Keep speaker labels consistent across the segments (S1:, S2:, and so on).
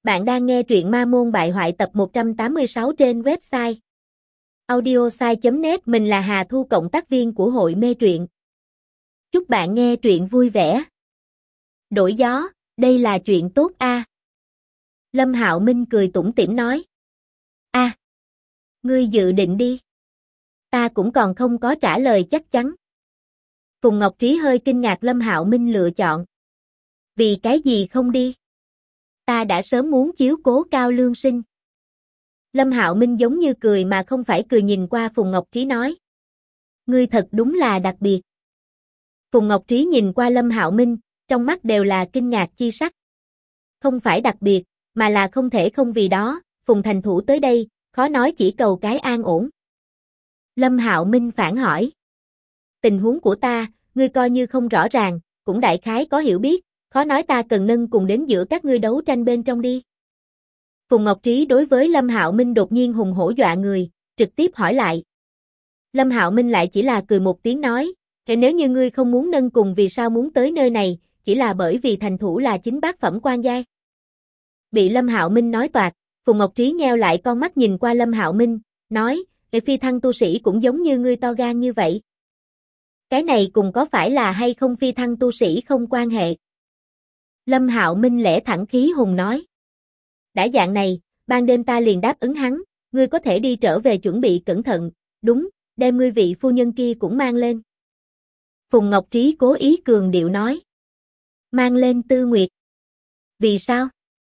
S1: Bạn đang nghe truyện Ma Môn Bại Hoại tập 186 trên website audiosai.net. Mình là Hà Thu, cộng tác viên của hội mê truyện. Chúc bạn nghe truyện vui vẻ. Đổi gió, đây là chuyện tốt a. Lâm Hạo Minh cười tủm tỉm nói. A, ngươi dự định đi. Ta cũng còn không có trả lời chắc chắn. Phùng Ngọc Trí hơi kinh ngạc Lâm Hạo Minh lựa chọn. Vì cái gì không đi? Ta đã sớm muốn chiếu cố Cao Lương Sinh. Lâm Hạo Minh giống như cười mà không phải cười nhìn qua Phùng Ngọc Trí nói. Ngươi thật đúng là đặc biệt. Phùng Ngọc Trí nhìn qua Lâm Hạo Minh, trong mắt đều là kinh ngạc chi sắc. Không phải đặc biệt, mà là không thể không vì đó, Phùng thành thủ tới đây, khó nói chỉ cầu cái an ổn. Lâm Hạo Minh phản hỏi. Tình huống của ta, ngươi coi như không rõ ràng, cũng đại khái có hiểu biết. Khó nói ta cần nâng cùng đến giữa các ngươi đấu tranh bên trong đi. Phùng Ngọc Trí đối với Lâm Hạo Minh đột nhiên hùng hổ dọa người, trực tiếp hỏi lại. Lâm Hạo Minh lại chỉ là cười một tiếng nói, thế nếu như ngươi không muốn nâng cùng vì sao muốn tới nơi này, chỉ là bởi vì thành thủ là chính bát phẩm quan giai. Bị Lâm Hạo Minh nói toạc, Phùng Ngọc Trí nheo lại con mắt nhìn qua Lâm Hạo Minh, nói, phi thăng tu sĩ cũng giống như ngươi to gan như vậy. Cái này cùng có phải là hay không phi thăng tu sĩ không quan hệ. Lâm Hạo Minh lẽ thẳng khí hùng nói. Đã dạng này, ban đêm ta liền đáp ứng hắn, ngươi có thể đi trở về chuẩn bị cẩn thận, đúng, đem ngươi vị phu nhân kia cũng mang lên. Phùng Ngọc Trí cố ý cường điệu nói. Mang lên Tư Nguyệt. Vì sao?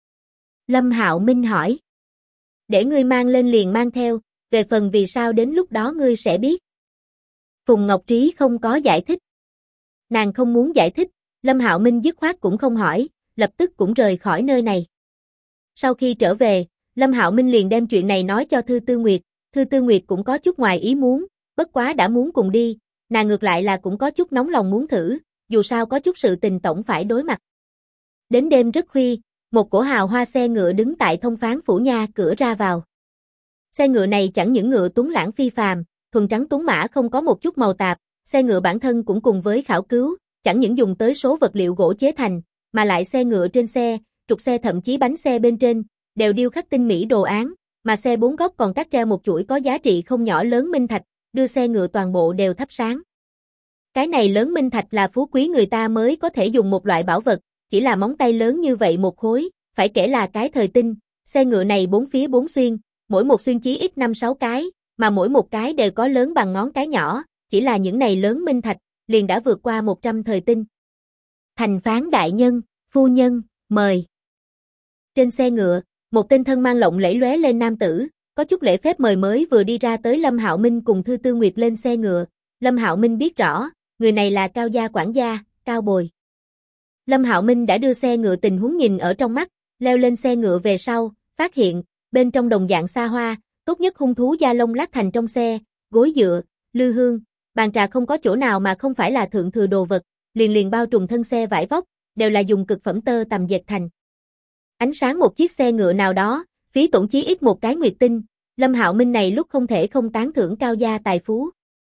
S1: Lâm Hạo Minh hỏi. Để ngươi mang lên liền mang theo, về phần vì sao đến lúc đó ngươi sẽ biết. Phùng Ngọc Trí không có giải thích. Nàng không muốn giải thích. Lâm Hạo Minh dứt khoát cũng không hỏi, lập tức cũng rời khỏi nơi này. Sau khi trở về, Lâm Hạo Minh liền đem chuyện này nói cho Thư Tư Nguyệt. Thư Tư Nguyệt cũng có chút ngoài ý muốn, bất quá đã muốn cùng đi, nàng ngược lại là cũng có chút nóng lòng muốn thử, dù sao có chút sự tình tổng phải đối mặt. Đến đêm rất khuya, một cỗ hào hoa xe ngựa đứng tại Thông Phán phủ nha cửa ra vào. Xe ngựa này chẳng những ngựa tuấn lãng phi phàm, thuần trắng tuấn mã không có một chút màu tạp, xe ngựa bản thân cũng cùng với khảo cứu. Chẳng những dùng tới số vật liệu gỗ chế thành, mà lại xe ngựa trên xe, trục xe thậm chí bánh xe bên trên, đều điêu khắc tinh mỹ đồ án, mà xe bốn góc còn cắt treo một chuỗi có giá trị không nhỏ lớn minh thạch, đưa xe ngựa toàn bộ đều thắp sáng. Cái này lớn minh thạch là phú quý người ta mới có thể dùng một loại bảo vật, chỉ là móng tay lớn như vậy một khối, phải kể là cái thời tinh, xe ngựa này bốn phía bốn xuyên, mỗi một xuyên chí ít 5-6 cái, mà mỗi một cái đều có lớn bằng ngón cái nhỏ, chỉ là những này lớn minh thạch liền đã vượt qua 100 thời tinh. Thành phán đại nhân, phu nhân, mời. Trên xe ngựa, một tên thân mang lộng lẫy lóe lên nam tử, có chút lễ phép mời mới vừa đi ra tới Lâm Hạo Minh cùng Thư Tư Nguyệt lên xe ngựa. Lâm Hạo Minh biết rõ, người này là Cao gia quản gia, Cao Bồi. Lâm Hạo Minh đã đưa xe ngựa tình huống nhìn ở trong mắt, leo lên xe ngựa về sau, phát hiện, bên trong đồng dạng xa hoa, tốt nhất hung thú da lông lát thành trong xe, gối dựa, lư hương, bàn trà không có chỗ nào mà không phải là thượng thừa đồ vật, liền bao trùm thân xe vải vóc, đều là dùng cực phẩm tơ tằm dệt thành. Ánh sáng một chiếc xe ngựa nào đó, phí tổn chí ít một cái nguyệt tinh, Lâm Hạo Minh này lúc không thể không tán thưởng Cao gia tài phú.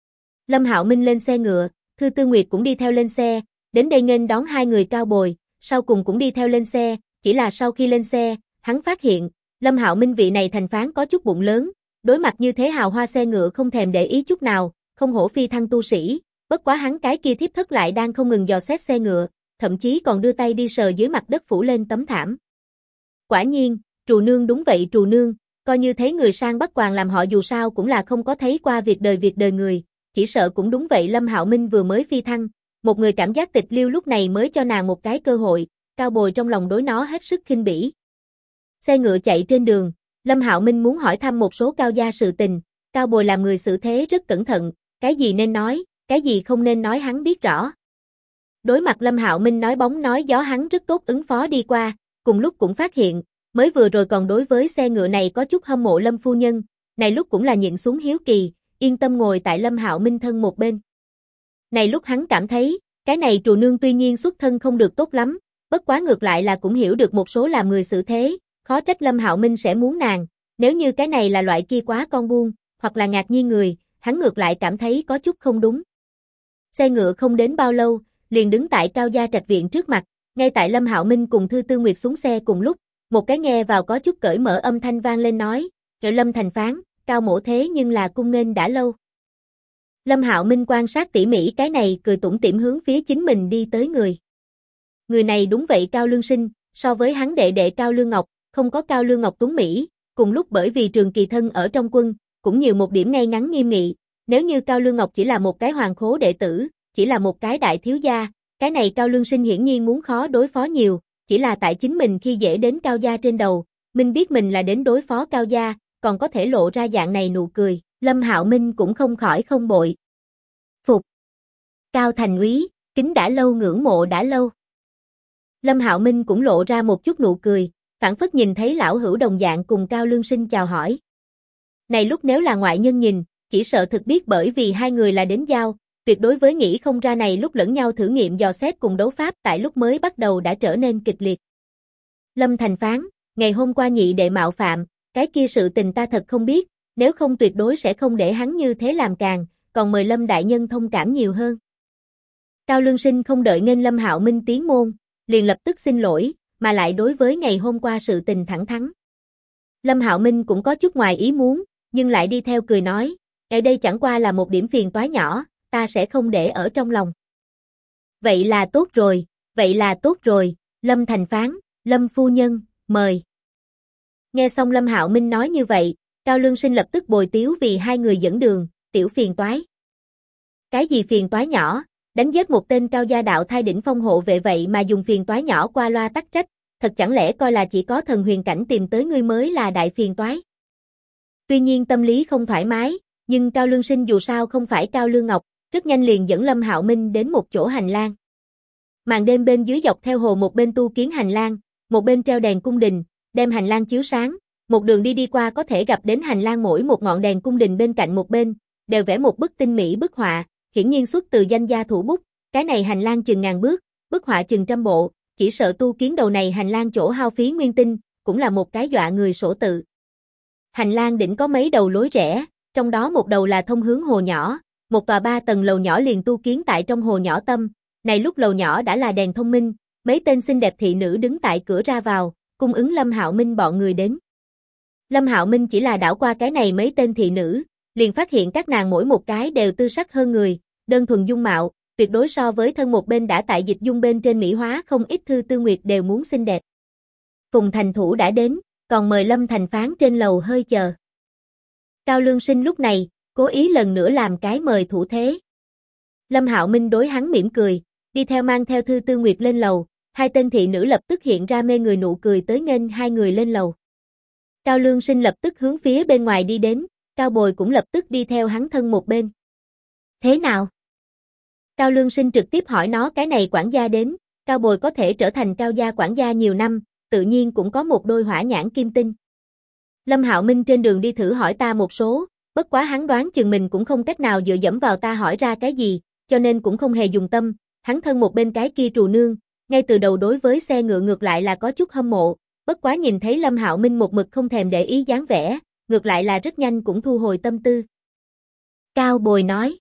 S1: Lâm Hạo Minh lên xe ngựa, Thư Tư Nguyệt cũng đi theo lên xe, đến đây nghênh đón hai người Cao Bồi, sau cùng cũng đi theo lên xe, chỉ là sau khi lên xe, hắn phát hiện, Lâm Hạo Minh vị này thành phán có chút bụng lớn, đối mặt như thế hào hoa xe ngựa không thèm để ý chút nào. Không hổ phi thăng tu sĩ, bất quá hắn cái kia thiếp thất lại đang không ngừng dò xét xe ngựa, thậm chí còn đưa tay đi sờ dưới mặt đất phủ lên tấm thảm. Quả nhiên, Trù Nương đúng vậy Trù Nương, coi như thấy người sang bắt quàng làm họ dù sao cũng là không có thấy qua việc đời người, chỉ sợ cũng đúng vậy Lâm Hạo Minh vừa mới phi thăng, một người cảm giác tịch liêu lúc này mới cho nàng một cái cơ hội, Cao Bồi trong lòng đối nó hết sức khinh bỉ. Xe ngựa chạy trên đường, Lâm Hạo Minh muốn hỏi thăm một số Cao gia sự tình, Cao Bồi làm người xử thế rất cẩn thận. Cái gì nên nói, cái gì không nên nói hắn biết rõ. Đối mặt Lâm Hạo Minh nói bóng nói gió hắn rất tốt ứng phó đi qua, cùng lúc cũng phát hiện, mới vừa rồi còn đối với xe ngựa này có chút hâm mộ Lâm phu nhân, này lúc cũng là nhịn xuống hiếu kỳ, yên tâm ngồi tại Lâm Hạo Minh thân một bên. Này lúc hắn cảm thấy, cái này Trù Nương tuy nhiên xuất thân không được tốt lắm, bất quá ngược lại là cũng hiểu được một số làm người xử thế, khó trách Lâm Hạo Minh sẽ muốn nàng, nếu như cái này là loại kia quá con buôn, hoặc là ngạc nhiên người, hắn ngược lại cảm thấy có chút không đúng. Xe ngựa không đến bao lâu, liền đứng tại Cao gia trạch viện trước mặt, ngay tại Lâm Hạo Minh cùng Thư Tư Nguyệt xuống xe cùng lúc, một cái nghe vào có chút cởi mở âm thanh vang lên nói, Lâm Thành Phán, Cao mỗ thế nhưng là cung nghênh đã lâu. Lâm Hạo Minh quan sát tỉ mỉ cái này cười tủm tỉm hướng phía chính mình đi tới người. Người này đúng vậy Cao Lương Sinh, so với hắn đệ đệ Cao Lương Ngọc, không có Cao Lương Ngọc tuấn mỹ, cùng lúc bởi vì Trường Kỳ thân ở trong quân, cũng nhiều một điểm ngay ngắn nghiêm nghị, nếu như Cao Lương Ngọc chỉ là một cái hoàng khố đệ tử, chỉ là một cái đại thiếu gia, cái này Cao Lương Sinh hiển nhiên muốn khó đối phó nhiều, chỉ là tại chính mình khi dễ đến Cao gia trên đầu, Minh biết mình là đến đối phó Cao gia, còn có thể lộ ra dạng này nụ cười, Lâm Hạo Minh cũng không khỏi không bội. Phục. Cao thành úy, kính đã lâu ngưỡng mộ đã lâu. Lâm Hạo Minh cũng lộ ra một chút nụ cười, phảng phất nhìn thấy lão hữu đồng dạng cùng Cao Lương Sinh chào hỏi. Này lúc nếu là ngoại nhân nhìn, chỉ sợ thực biết bởi vì hai người là đến giao, tuyệt đối với nghĩ không ra này lúc lẫn nhau thử nghiệm dò xét cùng đấu pháp tại lúc mới bắt đầu đã trở nên kịch liệt. Lâm Thành Phán, ngày hôm qua nhị đệ mạo phạm, cái kia sự tình ta thật không biết, nếu không tuyệt đối sẽ không để hắn như thế làm càng, còn mời Lâm đại nhân thông cảm nhiều hơn. Cao Lương Sinh không đợi nghênh Lâm Hạo Minh tiến môn, liền lập tức xin lỗi, mà lại đối với ngày hôm qua sự tình thẳng thắn. Lâm Hạo Minh cũng có chút ngoài ý muốn, nhưng lại đi theo cười nói, ở đây chẳng qua là một điểm phiền toái nhỏ, ta sẽ không để ở trong lòng. Vậy là tốt rồi, Lâm Thành Phán, Lâm phu nhân, mời. Nghe xong Lâm Hạo Minh nói như vậy, Cao Lương Sinh lập tức bồi tiếu vì hai người dẫn đường, tiểu phiền toái. Cái gì phiền toái nhỏ, đánh giết một tên cao gia đạo thai đỉnh phong hộ vệ vậy mà dùng phiền toái nhỏ qua loa tắc trách, thật chẳng lẽ coi là chỉ có thần huyền cảnh tìm tới ngươi mới là đại phiền toái. Tuy nhiên tâm lý không thoải mái, nhưng Cao Lương Sinh dù sao không phải Cao Lương Ngọc, rất nhanh liền dẫn Lâm Hạo Minh đến một chỗ hành lang. Màn đêm bên dưới dọc theo hồ một bên tu kiến hành lang, một bên treo đèn cung đình, đem hành lang chiếu sáng, một đường đi qua có thể gặp đến hành lang mỗi một ngọn đèn cung đình bên cạnh một bên, đều vẽ một bức tinh mỹ bức họa, hiển nhiên xuất từ danh gia thủ bút, cái này hành lang chừng ngàn bước, bức họa chừng trăm bộ, chỉ sợ tu kiến đầu này hành lang chỗ hao phí nguyên tinh, cũng là một cái dọa người sổ tự. Hành lang đỉnh có mấy đầu lối rẽ, trong đó một đầu là thông hướng hồ nhỏ, một tòa 3 tầng lầu nhỏ liền tu kiến tại trong hồ nhỏ tâm, này lúc lầu nhỏ đã là đèn thông minh, mấy tên xinh đẹp thị nữ đứng tại cửa ra vào, cung ứng Lâm Hạo Minh bọn người đến. Lâm Hạo Minh chỉ là đảo qua cái này mấy tên thị nữ, liền phát hiện các nàng mỗi một cái đều tư sắc hơn người, đơn thuần dung mạo, tuyệt đối so với thân một bên đã tại dịch dung bên trên mỹ hóa không ít Thư Tư Nguyệt đều muốn xinh đẹp. Phùng thành thủ đã đến, còn mời Lâm Thành Phán trên lầu hơi chờ. Cao Lương Sinh lúc này, cố ý lần nữa làm cái mời thủ thế. Lâm Hạo Minh đối hắn mỉm cười, đi theo mang theo Thư Tư Nguyệt lên lầu, hai tên thị nữ lập tức hiện ra mê người nụ cười tới nghênh hai người lên lầu. Cao Lương Sinh lập tức hướng phía bên ngoài đi đến, Cao Bồi cũng lập tức đi theo hắn thân một bên. Thế nào? Cao Lương Sinh trực tiếp hỏi nó cái này quản gia đến, Cao Bồi có thể trở thành Cao gia quản gia nhiều năm, tự nhiên cũng có một đôi hỏa nhãn kim tinh. Lâm Hạo Minh trên đường đi thử hỏi ta một số, bất quá hắn đoán chừng mình cũng không cách nào dựa dẫm vào ta hỏi ra cái gì, cho nên cũng không hề dùng tâm, hắn thân một bên cái kia trù nương, ngay từ đầu đối với xe ngựa ngược lại là có chút hâm mộ, bất quá nhìn thấy Lâm Hạo Minh một mực không thèm để ý dáng vẻ, ngược lại là rất nhanh cũng thu hồi tâm tư. Cao Bồi nói,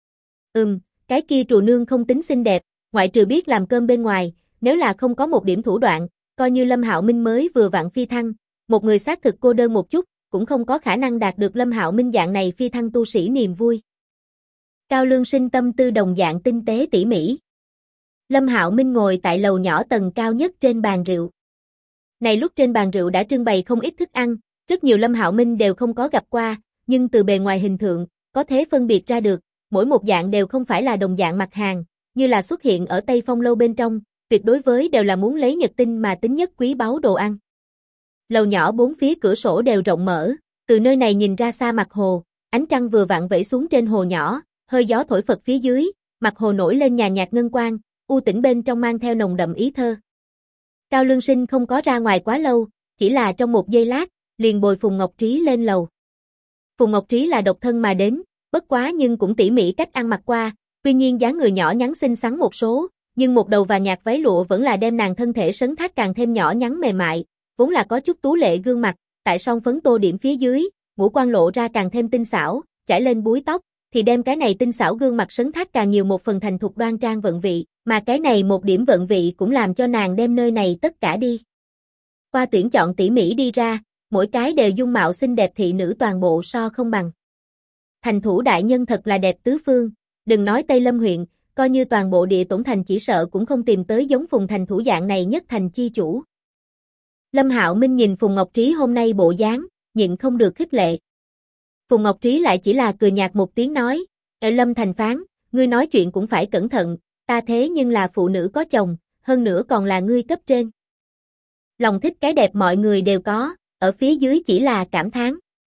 S1: cái kia trù nương không tính xinh đẹp, ngoại trừ biết làm cơm bên ngoài, nếu là không có một điểm thủ đoạn, coi như Lâm Hạo Minh mới vừa vặn phi thăng, một người xác thực cô đơn một chút, cũng không có khả năng đạt được Lâm Hạo Minh dạng này phi thăng tu sĩ niềm vui. Cao Lương Sinh tâm tư đồng dạng tinh tế tỉ mỉ. Lâm Hạo Minh ngồi tại lầu nhỏ tầng cao nhất trên bàn rượu. Này lúc trên bàn rượu đã trưng bày không ít thức ăn, rất nhiều Lâm Hạo Minh đều không có gặp qua, nhưng từ bề ngoài hình tượng, có thể phân biệt ra được, mỗi một dạng đều không phải là đồng dạng mặt hàng, như là xuất hiện ở Tây Phong lâu bên trong, tuyệt đối với đều là muốn lấy nhật tinh mà tính nhất quý báu đồ ăn. Lầu nhỏ bốn phía cửa sổ đều rộng mở, từ nơi này nhìn ra xa mặt hồ, ánh trăng vừa vặn vẩy xuống trên hồ nhỏ, hơi gió thổi phật phía dưới, mặt hồ nổi lên nhàn nhạt ngân quang, u tĩnh bên trong mang theo nồng đậm ý thơ. Cao Lương Sinh không có ra ngoài quá lâu, chỉ là trong một giây lát, liền bồi Phùng Ngọc Trí lên lầu. Phùng Ngọc Trí là độc thân mà đến, bất quá nhưng cũng tỉ mỉ cách ăn mặc qua, tuy nhiên dáng người nhỏ nhắn xinh xắn một số, nhưng một đầu và nhạt váy lụa vẫn là đem nàng thân thể sấn thác càng thêm nhỏ nhắn mềm mại, vốn là có chút tú lệ gương mặt, tại son phấn tô điểm phía dưới, ngũ quan lộ ra càng thêm tinh xảo, chải lên búi tóc, thì đem cái này tinh xảo gương mặt sấn thác càng nhiều một phần thành thục đoan trang vận vị, mà cái này một điểm vận vị cũng làm cho nàng đem nơi này tất cả đi. Qua tuyển chọn tỉ mỉ đi ra, mỗi cái đều dung mạo xinh đẹp thị nữ toàn bộ so không bằng. Thành thủ đại nhân thật là đẹp tứ phương, đừng nói Tây Lâm huyện, coi như toàn bộ địa tổn thành chỉ sợ cũng không tìm tới giống Phùng thành thủ dạng này nhất thành chi chủ. Lâm Hạo Minh nhìn Phùng Ngọc Trí hôm nay bộ dáng, nhịn không được khích lệ. Phùng Ngọc Trí lại chỉ là cười nhạt một tiếng nói, Lâm thành phán, ngươi nói chuyện cũng phải cẩn thận, ta thế nhưng là phụ nữ có chồng, hơn nữa còn là ngươi cấp trên. Lòng thích cái đẹp mọi người đều có, ở phía dưới chỉ là cảm thán.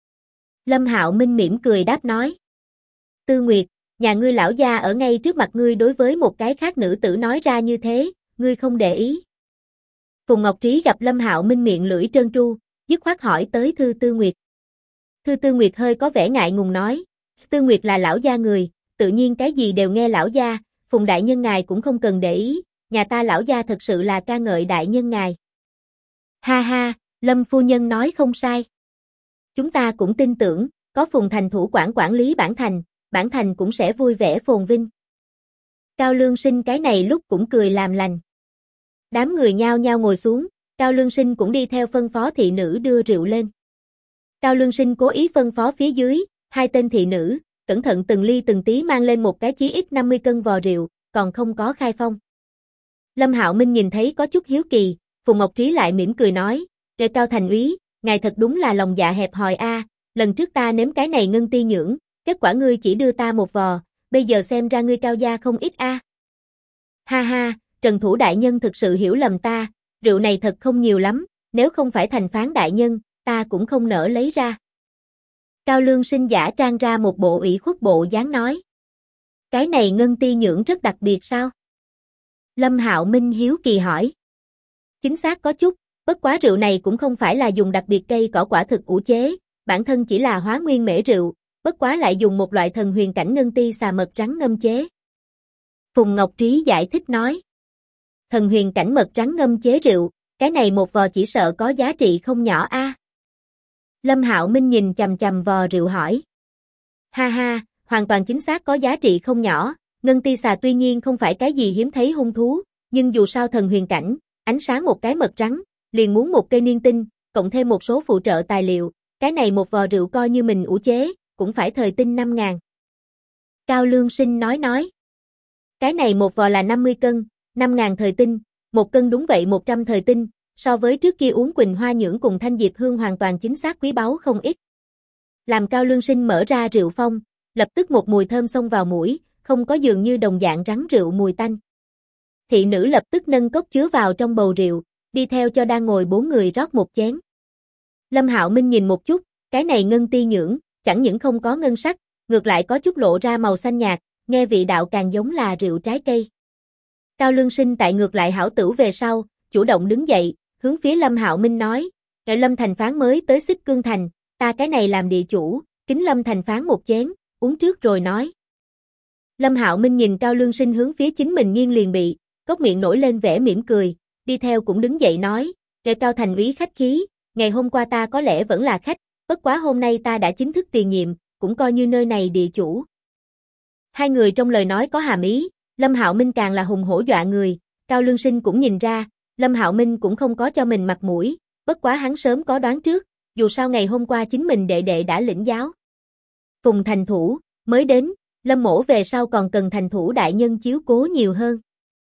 S1: Lâm Hạo Minh mỉm cười đáp nói. Tư Nguyệt, nhà ngươi lão gia ở ngay trước mặt ngươi đối với một cái khác nữ tử nói ra như thế, ngươi không để ý. Phùng Ngọc Trí gặp Lâm Hạo Minh miệng lưỡi trơn tru, dứt khoát hỏi tới Thư Tư Nguyệt. Thư Tư Nguyệt hơi có vẻ ngại ngùng nói, Tư Nguyệt là lão gia người, tự nhiên cái gì đều nghe lão gia, Phùng đại nhân ngài cũng không cần để ý, nhà ta lão gia thật sự là ca ngợi đại nhân ngài. Ha ha, Lâm phu nhân nói không sai. Chúng ta cũng tin tưởng, có Phùng thành thủ quản lý bản thành cũng sẽ vui vẻ phồn vinh. Cao Lương Sinh cái này lúc cũng cười làm lành. Đám người nhao nhao ngồi xuống, Cao Lương Sinh cũng đi theo phân phó thị nữ đưa rượu lên. Cao Lương Sinh cố ý phân phó phía dưới, hai tên thị nữ, cẩn thận từng ly từng tí mang lên một cái chí ít 50 cân vò rượu, còn không có khai phong. Lâm Hạo Minh nhìn thấy có chút hiếu kỳ, Phùng Ngọc Trí lại mỉm cười nói, Cao thành úy, ngài thật đúng là lòng dạ hẹp hòi a, lần trước ta nếm cái này ngân ti nhưỡng, kết quả ngươi chỉ đưa ta một vò, bây giờ xem ra ngươi cao gia không ít a. Ha ha, Trần thủ đại nhân thực sự hiểu lầm ta, rượu này thật không nhiều lắm, nếu không phải thành phán đại nhân, ta cũng không nỡ lấy ra. Cao Lương Sinh giả trang ra một bộ ủy khuất bộ dáng nói. Cái này ngân ti nhưỡng rất đặc biệt sao? Lâm Hạo Minh hiếu kỳ hỏi. Chính xác có chút, bất quá rượu này cũng không phải là dùng đặc biệt cây cỏ quả thực ủ chế, bản thân chỉ là hóa nguyên mễ rượu, bất quá lại dùng một loại thần huyền cảnh ngân ti xà mật rắn ngâm chế. Phùng Ngọc Trí giải thích nói. Thần huyền cảnh mật rắn ngâm chế rượu, cái này một vò chỉ sợ có giá trị không nhỏ a. Lâm Hạo Minh nhìn chằm chằm vò rượu hỏi. Ha ha, hoàn toàn chính xác có giá trị không nhỏ, ngân ti xà tuy nhiên không phải cái gì hiếm thấy hung thú, nhưng dù sao thần huyền cảnh, ánh sáng một cái mật rắn, liền muốn một cây niên tinh, cộng thêm một số phụ trợ tài liệu, cái này một vò rượu coi như mình ủ chế, cũng phải thời tinh 5.000. Cao Lương Sinh nói. Cái này một vò là 50 cân, 5.000 thời tinh, một cân đúng vậy 100 thời tinh, so với trước kia uống Quỳnh Hoa Nhưỡng cùng Thanh Diệp Hương hoàn toàn chính xác quý báu không ít. Làm Cao Lương Sinh mở ra rượu phong, lập tức một mùi thơm xông vào mũi, không có dường như đồng dạng rắn rượu mùi tanh. Thị nữ lập tức nâng cốc chứa vào trong bầu rượu, đi theo cho đang ngồi 4 người rót một chén. Lâm Hạo Minh nhìn một chút, cái này ngân ti nhưỡng, chẳng những không có ngân sắc, ngược lại có chút lộ ra màu xanh nhạt, nghe vị đạo càng giống là rượu trái cây. Cao Lương Sinh tại ngược lại hảo tửu về sau, chủ động đứng dậy, hướng phía Lâm Hạo Minh nói, Lâm thành phán mới tới Xích Cương thành, ta cái này làm địa chủ, kính Lâm thành phán một chén, uống trước rồi nói. Lâm Hạo Minh nhìn Cao Lương Sinh hướng phía chính mình nghiêng liền bị, cốc miệng nổi lên vẻ mỉm cười, đi theo cũng đứng dậy nói, Cao thành úy khách khí, ngày hôm qua ta có lẽ vẫn là khách, bất quá hôm nay ta đã chính thức tiền nhiệm, cũng coi như nơi này địa chủ. Hai người trong lời nói có hàm ý, Lâm Hạo Minh càng là hùng hổ dọa người, Cao Lương Sinh cũng nhìn ra, Lâm Hạo Minh cũng không có cho mình mặt mũi, bất quá hắn sớm có đoán trước, dù sao ngày hôm qua chính mình đệ đệ đã lĩnh giáo. Phùng thành thủ, mới đến, Lâm mỗ về sau còn cần thành thủ đại nhân chiếu cố nhiều hơn.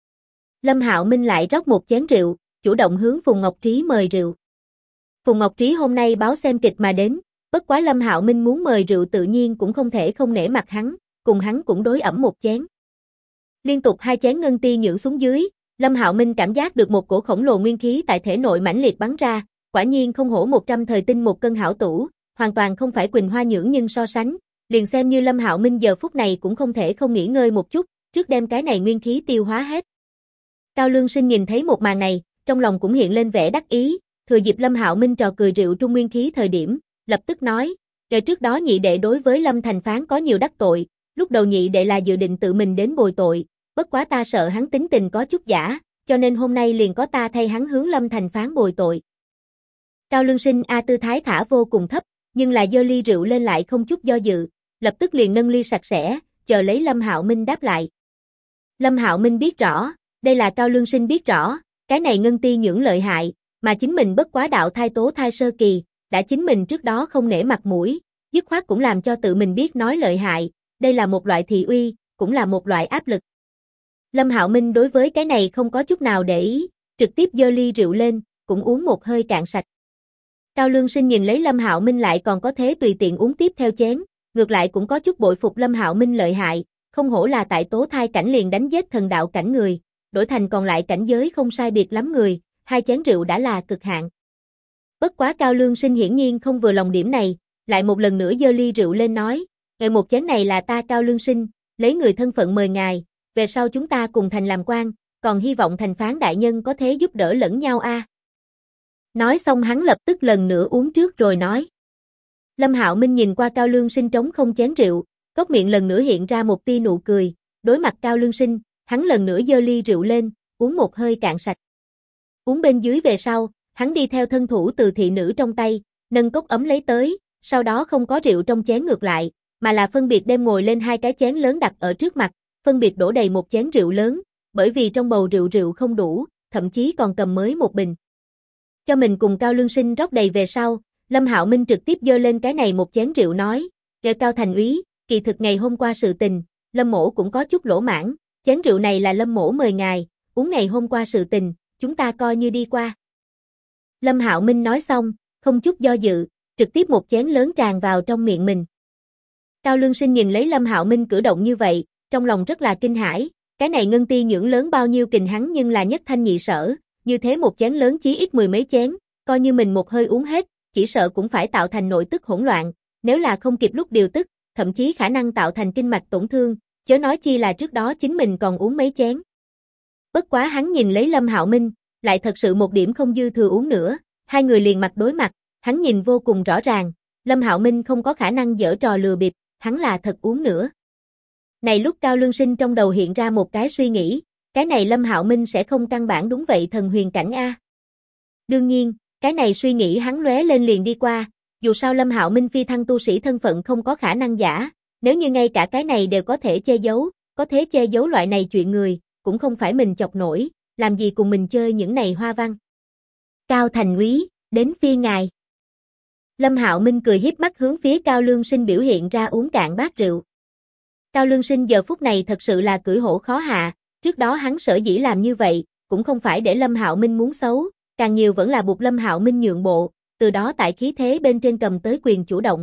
S1: Lâm Hạo Minh lại rót một chén rượu, chủ động hướng Phùng Ngọc Trí mời rượu. Phùng Ngọc Trí hôm nay báo xem kịch mà đến, bất quá Lâm Hạo Minh muốn mời rượu tự nhiên cũng không thể không nể mặt hắn, cùng hắn cũng đối ẩm một chén. Liên tục 2 chén ngân ti nhưỡng xuống dưới, Lâm Hạo Minh cảm giác được một cổ khổng lồ nguyên khí tại thể nội mãnh liệt bắn ra, quả nhiên không hổ 100 thời tinh một cân hảo tủ, hoàn toàn không phải Quỳnh Hoa Nhưỡng nhưng so sánh, liền xem như Lâm Hạo Minh giờ phút này cũng không thể không nghỉ ngơi một chút, trước đem cái này nguyên khí tiêu hóa hết. Cao Lương Sinh nhìn thấy một màn này, trong lòng cũng hiện lên vẻ đắc ý, thừa dịp Lâm Hạo Minh trò cười rượu trung nguyên khí thời điểm, lập tức nói, trước đó nhị đệ đối với Lâm thành phán có nhiều đắc tội, lúc đầu nhị đệ là dự định tự mình đến bồi tội, bất quá ta sợ hắn tính tình có chút giả, cho nên hôm nay liền có ta thay hắn hướng Lâm thành phán bồi tội. Cao Lương Sinh tư thái thả vô cùng thấp, nhưng là giơ ly rượu lên lại không chút do dự, lập tức liền nâng ly sạch sẽ, chờ lấy Lâm Hạo Minh đáp lại. Lâm Hạo Minh biết rõ, đây là Cao Lương Sinh biết rõ, cái này ngân ti nhưỡng lợi hại, mà chính mình bất quá đạo thai tố thai sơ kỳ, đã chính mình trước đó không nể mặt mũi, dứt khoát cũng làm cho tự mình biết nói lợi hại, đây là một loại thị uy, cũng là một loại áp lực. Lâm Hạo Minh đối với cái này không có chút nào để ý, trực tiếp giơ ly rượu lên, cũng uống một hơi cạn sạch. Cao Lương Sinh nhìn lấy Lâm Hạo Minh lại còn có thế tùy tiện uống tiếp theo chén, ngược lại cũng có chút bội phục Lâm Hạo Minh lợi hại, không hổ là tại tố thai cảnh liền đánh giết thần đạo cảnh người, đổi thành còn lại cảnh giới không sai biệt lắm người, 2 chén rượu đã là cực hạn. Bất quá Cao Lương Sinh hiển nhiên không vừa lòng điểm này, lại một lần nữa giơ ly rượu lên nói, "Ngài một chén này là ta Cao Lương Sinh, lấy người thân phận mời ngài, về sau chúng ta cùng thành làm quan, còn hy vọng thành phán đại nhân có thể giúp đỡ lẫn nhau a." Nói xong hắn lập tức lần nữa uống trước rồi nói. Lâm Hạo Minh nhìn qua Cao Lương Sinh trống không chén rượu, cốc miệng lần nữa hiện ra một tia nụ cười, đối mặt Cao Lương Sinh, hắn lần nữa giơ ly rượu lên, uống một hơi cạn sạch. Uống bên dưới về sau, hắn đi theo thân thủ từ thị nữ trong tay, nâng cốc ấm lấy tới, sau đó không có rượu trong chén ngược lại, mà là phân biệt đem ngồi lên 2 cái chén lớn đặt ở trước mặt, phân biệt đổ đầy một chén rượu lớn, bởi vì trong bầu rượu không đủ, thậm chí còn cầm mới một bình. Cho mình cùng Cao Lương Sinh rót đầy về sau, Lâm Hạo Minh trực tiếp giơ lên cái này một chén rượu nói, "Kệ Cao thành úy, kỳ thực ngày hôm qua sự tình, Lâm mỗ cũng có chút lỗ mãn, chén rượu này là Lâm mỗ mời ngài, uống ngày hôm qua sự tình, chúng ta coi như đi qua." Lâm Hạo Minh nói xong, không chút do dự, trực tiếp một chén lớn tràn vào trong miệng mình. Cao Lương Sinh nhìn lấy Lâm Hạo Minh cử động như vậy, trong lòng rất là kinh hãi, cái này ngân ti nhưỡng lớn bao nhiêu kình hắn nhưng là nhất thanh nhị sở, như thế một chén lớn chí ít 10 mấy chén, coi như mình một hơi uống hết, chỉ sợ cũng phải tạo thành nội tức hỗn loạn, nếu là không kịp lúc điều tức, thậm chí khả năng tạo thành kinh mạch tổn thương, chớ nói chi là trước đó chính mình còn uống mấy chén. Bất quá hắn nhìn lấy Lâm Hạo Minh, lại thật sự một điểm không dư thừa uống nữa, 2 người liền mặt đối mặt, hắn nhìn vô cùng rõ ràng, Lâm Hạo Minh không có khả năng giở trò lừa bịp, hắn là thật uống nữa. Này lúc Cao Lương Sinh trong đầu hiện ra một cái suy nghĩ, cái này Lâm Hạo Minh sẽ không căn bản đúng vậy thần huyền cảnh a. Đương nhiên, cái này suy nghĩ hắn lóe lên liền đi qua, dù sao Lâm Hạo Minh phi thăng tu sĩ thân phận không có khả năng giả, nếu như ngay cả cái này đều có thể che giấu, có thể che giấu loại này chuyện người, cũng không phải mình chọc nổi, làm gì cùng mình chơi những này hoa văn. Cao thành úy, đến phiên ngài. Lâm Hạo Minh cười hiếp mắt hướng phía Cao Lương Sinh biểu hiện ra uống cạn bát rượu. Cao Lương Sinh giờ phút này thật sự là cưỡi hổ khó hạ, trước đó hắn sở dĩ làm như vậy, cũng không phải để Lâm Hạo Minh muốn xấu, càng nhiều vẫn là buộc Lâm Hạo Minh nhượng bộ, từ đó tại khí thế bên trên cầm tới quyền chủ động.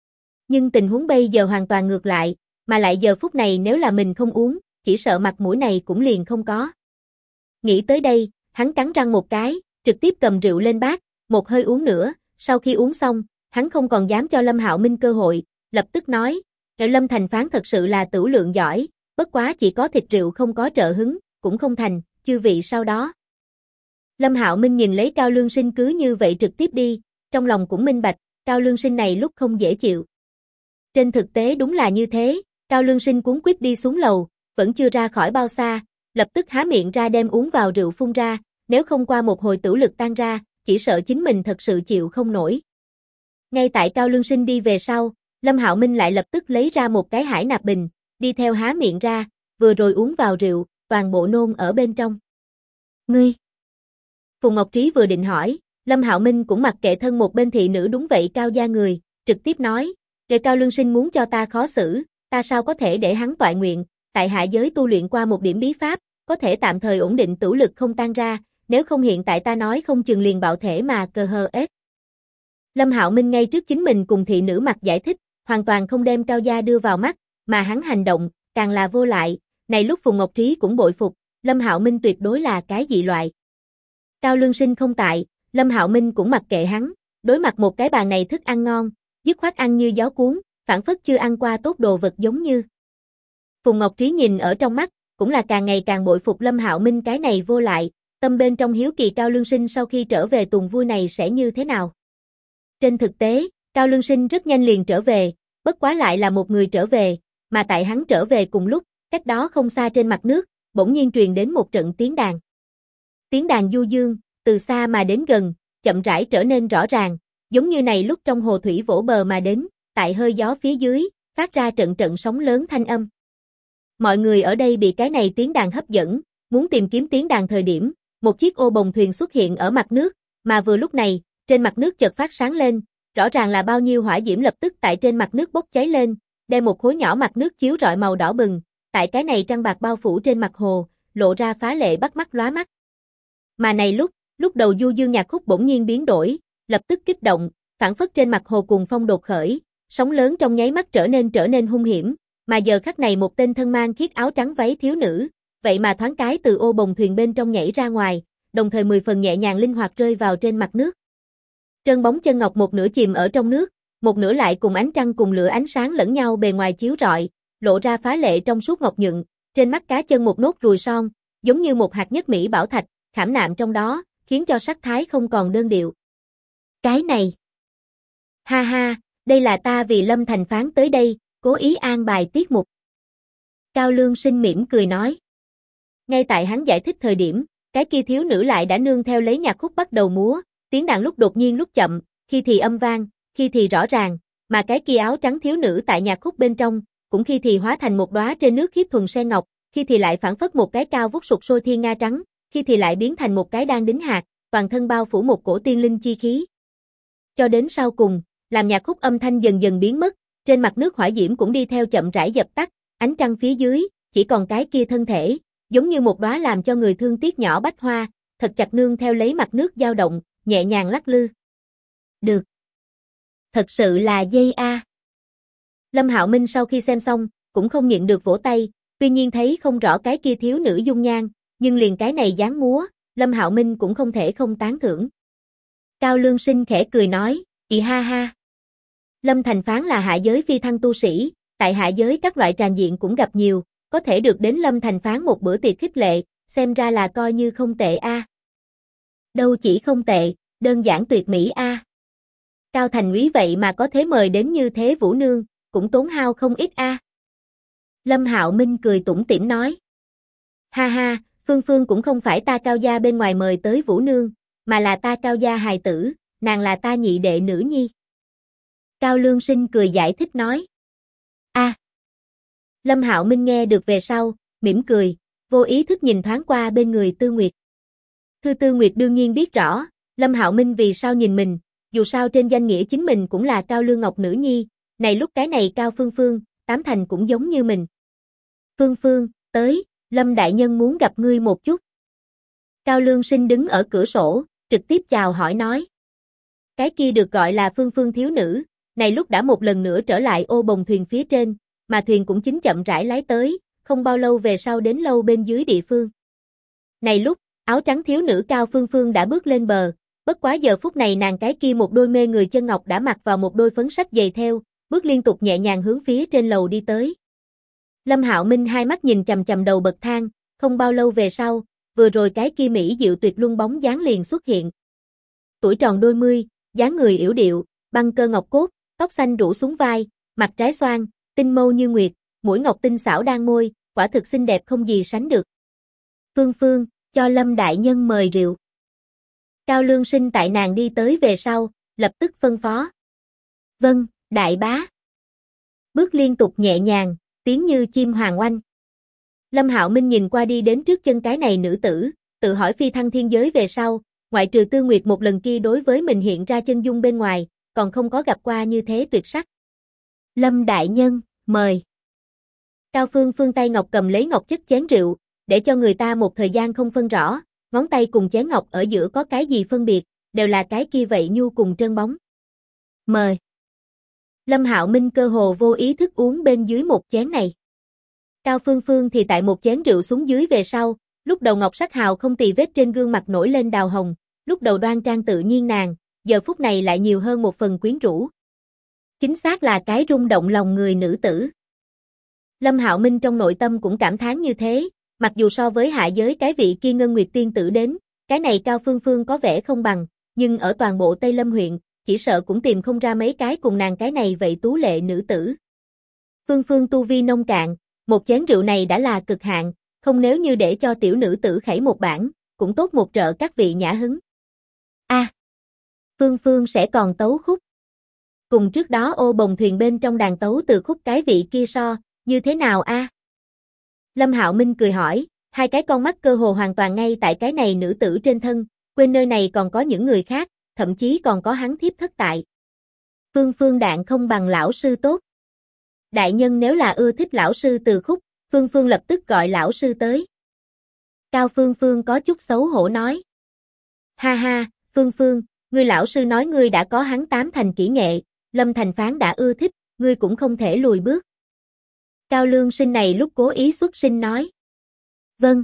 S1: Nhưng tình huống bây giờ hoàn toàn ngược lại, mà lại giờ phút này nếu là mình không uống, chỉ sợ mặt mũi này cũng liền không có. Nghĩ tới đây, hắn cắn răng một cái, trực tiếp cầm rượu lên bát, một hơi uống nữa, sau khi uống xong, hắn không còn dám cho Lâm Hạo Minh cơ hội, lập tức nói, Lâm thành phán thật sự là tửu lượng giỏi, bất quá chỉ có thịt rượu không có trợ hứng, cũng không thành, chư vị sau đó. Lâm Hạo Minh nhìn lấy Cao Lương Sinh cứ như vậy trực tiếp đi, trong lòng cũng minh bạch, Cao Lương Sinh này lúc không dễ chịu. Trên thực tế đúng là như thế, Cao Lương Sinh cuống quýt đi xuống lầu, vẫn chưa ra khỏi bao xa, lập tức há miệng ra đem uống vào rượu phun ra, nếu không qua một hồi tửu lực tan ra, chỉ sợ chính mình thật sự chịu không nổi. Ngay tại Cao Lương Sinh đi về sau, Lâm Hạo Minh lại lập tức lấy ra một cái hải nạp bình, đi theo há miệng ra, vừa rồi uống vào rượu, toàn bộ nôn ở bên trong. Ngươi! Phùng Ngọc Trí vừa định hỏi, Lâm Hạo Minh cũng mặc kệ thân một bên thị nữ đúng vậy cao gia người, trực tiếp nói, kể Cao Lương Sinh muốn cho ta khó xử, ta sao có thể để hắn toại nguyện, tại hạ giới tu luyện qua một điểm bí pháp, có thể tạm thời ổn định tửu lực không tan ra, nếu không hiện tại ta nói không chừng liền bạo thể mà cơ hơ ết. Lâm Hạo Minh ngay trước chính mình cùng thị nữ mặt giải thích, hoàn toàn không đem Cao gia đưa vào mắt, mà hắn hành động, càng là vô lại, này lúc Phùng Ngọc Trí cũng bội phục, Lâm Hạo Minh tuyệt đối là cái dị loại. Cao Lương Sinh không tại, Lâm Hạo Minh cũng mặc kệ hắn, đối mặt một cái bàn này thức ăn ngon, dứt khoát ăn như gió cuốn, phản phất chưa ăn qua tốt đồ vật giống như. Phùng Ngọc Trí nhìn ở trong mắt, cũng là càng ngày càng bội phục Lâm Hạo Minh cái này vô lại, tâm bên trong hiếu kỳ Cao Lương Sinh sau khi trở về tuần vui này sẽ như thế nào. Trên thực tế, Cao Lương Sinh rất nhanh liền trở về, bất quá lại là một người trở về, mà tại hắn trở về cùng lúc, cách đó không xa trên mặt nước, bỗng nhiên truyền đến một trận tiếng đàn. Tiếng đàn du dương, từ xa mà đến gần, chậm rãi trở nên rõ ràng, giống như này lúc trong hồ thủy vỗ bờ mà đến, tại hơi gió phía dưới, phát ra trận trận sóng lớn thanh âm. Mọi người ở đây bị cái này tiếng đàn hấp dẫn, muốn tìm kiếm tiếng đàn thời điểm, một chiếc ô bồng thuyền xuất hiện ở mặt nước, Mà vừa lúc này, trên mặt nước chợt phát sáng lên, rõ ràng là bao nhiêu hỏa diễm lập tức tại trên mặt nước bốc cháy lên, đem một khối nhỏ mặt nước chiếu rọi màu đỏ bừng, tại cái này trăng bạc bao phủ trên mặt hồ, lộ ra phá lệ bắt mắt lóa mắt. Mà này lúc đầu du dương nhạc khúc bỗng nhiên biến đổi, lập tức kích động, phảng phất trên mặt hồ cuồng phong đột khởi, sóng lớn trong nháy mắt trở nên hung hiểm, mà giờ khắc này một tên thân mang khiết áo trắng váy thiếu nữ, vậy mà thoáng cái từ ô bồng thuyền bên trong nhảy ra ngoài, đồng thời 10 phần nhẹ nhàng linh hoạt rơi vào trên mặt nước. Trơn bóng chân ngọc một nửa chìm ở trong nước, một nửa lại cùng ánh trăng cùng lửa ánh sáng lẫn nhau bề ngoài chiếu rọi, lộ ra phá lệ trong suốt ngọc nhuận, trên mắt cá chân một nốt ruồi son, giống như một hạt nhất mỹ bảo thạch, khảm nạm trong đó, khiến cho sắc thái không còn đơn điệu. Cái này, ha ha, đây là ta vì Lâm Thành Phán tới đây, cố ý an bài tiết mục. Cao Lương Sinh mỉm cười nói. Ngay tại hắn giải thích thời điểm, cái kia thiếu nữ lại đã nương theo lấy nhạc khúc bắt đầu múa, tiếng đàn lúc đột nhiên lúc chậm, khi thì âm vang, khi thì rõ ràng, mà cái kia áo trắng thiếu nữ tại nhạc khúc bên trong, cũng khi thì hóa thành một đóa trên nước khiếp thuần sen ngọc, khi thì lại phảng phất một cái cao vút sụp sôi thiên nga trắng, khi thì lại biến thành một cái đan đính hạt, toàn thân bao phủ một cổ tiên linh chi khí. Cho đến sau cùng, làm nhạc khúc âm thanh dần dần biến mất, trên mặt nước hỏa diễm cũng đi theo chậm rãi dập tắt, ánh trăng phía dưới, chỉ còn cái kia thân thể, giống như một đóa làm cho người thương tiếc nhỏ bách hoa, thật chặt nương theo lấy mặt nước dao động, nhẹ nhàng lắc lư. Được. Thật sự là dây a. Lâm Hạo Minh sau khi xem xong, cũng không nhịn được vỗ tay, tuy nhiên thấy không rõ cái kia thiếu nữ dung nhan, nhưng liền cái này dáng múa, Lâm Hạo Minh cũng không thể không tán thưởng. Cao Lương Sinh khẽ cười nói, "Ì ha ha. Lâm Thành Phán là hạ giới phi thăng tu sĩ, tại hạ giới các loại tràng diện cũng gặp nhiều, có thể được đến Lâm Thành Phán một bữa tiệc khích lệ, xem ra là coi như không tệ a." Đâu chỉ không tệ, đơn giản tuyệt mỹ a. Cao thành úy vậy mà có thế mời đến như thế Vũ Nương, cũng tốn hao không ít a. Lâm Hạo Minh cười tủm tỉm nói. Ha ha, Phương Phương cũng không phải ta Cao gia bên ngoài mời tới Vũ Nương, mà là ta Cao gia hài tử, nàng là ta nhị đệ nữ nhi. Cao Lương Sinh cười giải thích nói. A. Lâm Hạo Minh nghe được về sau, mỉm cười, vô ý thức nhìn thoáng qua bên người Tư Nguyệt. Tư Nguyệt đương nhiên biết rõ, Lâm Hạo Minh vì sao nhìn mình, dù sao trên danh nghĩa chính mình cũng là Cao Lương Ngọc nữ nhi, này lúc cái này Cao Phương Phương, tám thành cũng giống như mình. Phương Phương, tới, Lâm đại nhân muốn gặp ngươi một chút. Cao Lương Sinh đứng ở cửa sổ, trực tiếp chào hỏi nói. Cái kia được gọi là Phương Phương thiếu nữ, này lúc đã một lần nữa trở lại ô bồng thuyền phía trên, mà thuyền cũng chính chậm rãi lái tới, không bao lâu về sau đến lâu bên dưới địa phương. Này lúc, áo trắng thiếu nữ Cao Phương Phương đã bước lên bờ, bất quá giờ phút này nàng cái kia một đôi mê người chân ngọc đã mặc vào một đôi phấn sách giày theo, bước liên tục nhẹ nhàng hướng phía trên lầu đi tới. Lâm Hạo Minh hai mắt nhìn chằm chằm đầu bậc thang, không bao lâu về sau, vừa rồi cái kia mỹ diệu tuyệt luân bóng dáng liền xuất hiện. Tuổi tròn đôi mươi, dáng người yểu điệu, băng cơ ngọc cốt, tóc xanh rủ xuống vai, mặt trái xoan, tinh mâu như nguyệt, mũi ngọc tinh xảo đan môi, quả thực xinh đẹp không gì sánh được. Phương Phương, cho Lâm đại nhân mời rượu. Cao Lương Sinh tại nàng đi tới về sau, lập tức phân phó. Vâng, đại bá. Bước liên tục nhẹ nhàng, tiếng như chim hoàng oanh. Lâm Hạo Minh nhìn qua đi đến trước chân cái này nữ tử, tự hỏi phi thăng thiên giới về sau, ngoại trừ Tư Nguyệt một lần kia đối với mình hiện ra chân dung bên ngoài, còn không có gặp qua như thế tuyệt sắc. Lâm đại nhân, mời. Cao Phương Phương tay ngọc cầm lấy ngọc chất chén rượu, để cho người ta một thời gian không phân rõ, ngón tay cùng chén ngọc ở giữa có cái gì phân biệt, đều là cái kia vậy nhu cùng trơn bóng. Mời. Lâm Hạo Minh cơ hồ vô ý thức uống bên dưới một chén này. Cao Phương Phương thì tại một chén rượu xuống dưới về sau, lúc đầu ngọc sắc hào không tì vết trên gương mặt nổi lên đào hồng, lúc đầu đoan trang tự nhiên nàng, giờ phút này lại nhiều hơn một phần quyến rũ. Chính xác là cái rung động lòng người nữ tử. Lâm Hạo Minh trong nội tâm cũng cảm thán như thế, mặc dù so với hạ giới cái vị kia Ngân Nguyệt tiên tử đến, cái này Cao Phương Phương có vẻ không bằng, nhưng ở toàn bộ Tây Lâm huyện, chỉ sợ cũng tìm không ra mấy cái cùng nàng cái này vậy tú lệ nữ tử. Phương Phương tu vi nông cạn, một chén rượu này đã là cực hạn, không nếu như để cho tiểu nữ tử khẩy một bản, cũng tốt một trợ các vị nhã hứng. Phương Phương sẽ còn tấu khúc. Cùng trước đó ô bồng thuyền bên trong đàn tấu từ khúc cái vị kia so, như thế nào Lâm Hạo Minh cười hỏi, hai cái con mắt cơ hồ hoàn toàn ngay tại cái này nữ tử trên thân, quên nơi này còn có những người khác, thậm chí còn có hắn thiếp thất tại. Phương Phương đạn không bằng lão sư tốt. Đại nhân nếu là ưa thích lão sư Từ Khúc, Phương Phương lập tức gọi lão sư tới. Cao Phương Phương có chút xấu hổ nói. Ha ha, Phương Phương, ngươi lão sư nói ngươi đã có hắn 8 thành kỹ nghệ, Lâm Thành Phán đã ưa thích, ngươi cũng không thể lùi bước. Cao Lương Sinh này lúc cố ý xuất sinh nói. Vâng.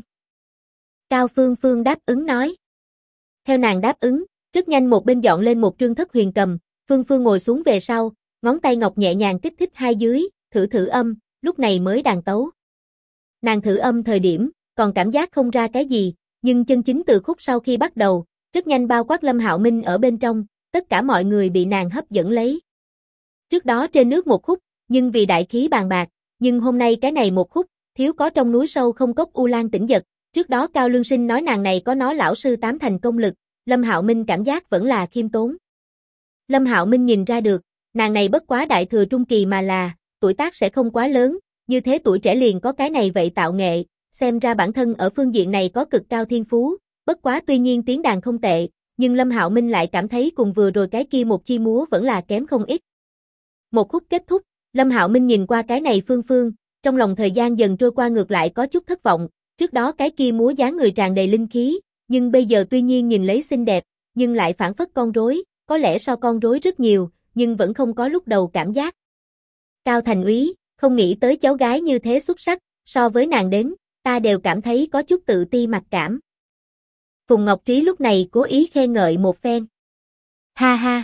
S1: Cao Phương Phương đáp ứng nói. Theo nàng đáp ứng, rất nhanh một bên dọn lên một trương thất huyền cầm, Phương Phương ngồi xuống về sau, ngón tay ngọc nhẹ nhàng kích thích hai dưới, thử thử âm, lúc này mới đàn tấu. Nàng thử âm thời điểm, còn cảm giác không ra cái gì, nhưng chân chính từ khúc sau khi bắt đầu, rất nhanh bao quát Lâm Hạo Minh ở bên trong, tất cả mọi người bị nàng hấp dẫn lấy. Trước đó trên nước một khúc, nhưng vì đại khí bàn bạc, nhưng hôm nay cái này một khúc, thiếu có trong núi sâu không cốc u lan tĩnh giật, trước đó Cao Lương Sinh nói nàng này có nó lão sư 8 thành công lực, Lâm Hạo Minh cảm giác vẫn là khiêm tốn. Lâm Hạo Minh nhìn ra được, nàng này bất quá đại thừa trung kỳ mà là, tuổi tác sẽ không quá lớn, như thế tuổi trẻ liền có cái này vậy tạo nghệ, xem ra bản thân ở phương diện này có cực cao thiên phú, bất quá tuy nhiên tiếng đàn không tệ, nhưng Lâm Hạo Minh lại cảm thấy cùng vừa rồi cái kia một chi múa vẫn là kém không ít. Một khúc kết thúc, Lâm Hạo Minh nhìn qua cái này Phương Phương, trong lòng thời gian dần trôi qua ngược lại có chút thất vọng, trước đó cái kia múa dáng người tràn đầy linh khí, nhưng bây giờ tuy nhiên nhìn lấy xinh đẹp, nhưng lại phản phất con rối, có lẽ so con rối rất nhiều, nhưng vẫn không có lúc đầu cảm giác. Cao Thành Úy, không nghĩ tới cháu gái như thế xuất sắc, so với nàng đến, ta đều cảm thấy có chút tự ti mặc cảm. Phùng Ngọc Trí lúc này cố ý khen ngợi một phen. Ha ha.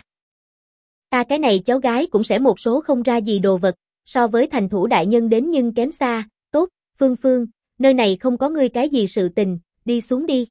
S1: Ta cái này cháu gái cũng sẽ một số không ra gì đồ vật, so với thành thủ đại nhân đến nhưng kém xa, tốt, Phương Phương, nơi này không có ngươi cái gì sự tình, đi xuống đi.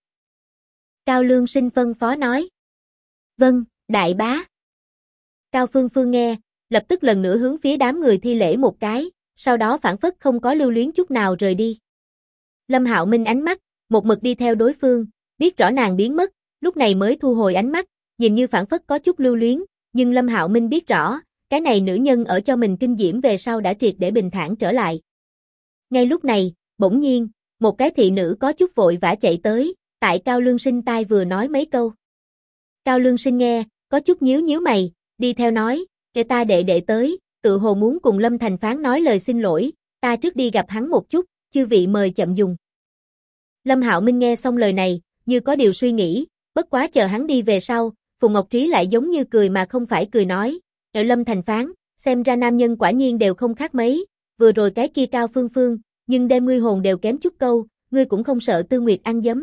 S1: Cao Lương Sinh phân phó nói. Vâng, đại bá. Cao Phương Phương nghe, lập tức lần nữa hướng phía đám người thi lễ một cái, sau đó phản phất không có lưu luyến chút nào rời đi. Lâm Hạo Minh ánh mắt, một mực đi theo đối phương, biết rõ nàng biến mất, lúc này mới thu hồi ánh mắt, nhìn như phản phất có chút lưu luyến, nhưng Lâm Hạo Minh biết rõ, cái này nữ nhân ở cho mình kinh diễm về sau đã triệt để bình thản trở lại. Ngay lúc này, bỗng nhiên, một cái thị nữ có chút vội vã chạy tới, tại Cao Lương Sinh tai vừa nói mấy câu. Cao Lương Sinh nghe, có chút nhíu nhíu mày, đi theo nói, để ta đệ đệ tới, tự hồ muốn cùng Lâm Thành Phán nói lời xin lỗi, ta trước đi gặp hắn một chút, chư vị mời chậm dùng. Lâm Hạo Minh nghe xong lời này, như có điều suy nghĩ, bất quá chờ hắn đi về sau, Phùng Ngọc Trí lại giống như cười mà không phải cười nói, ở Lâm Thành Phán, xem ra nam nhân quả nhiên đều không khác mấy, vừa rồi cái kia Cao Phương Phương, nhưng đem ngươi hồn đều kém chút câu, ngươi cũng không sợ Tư Nguyệt ăn giấm.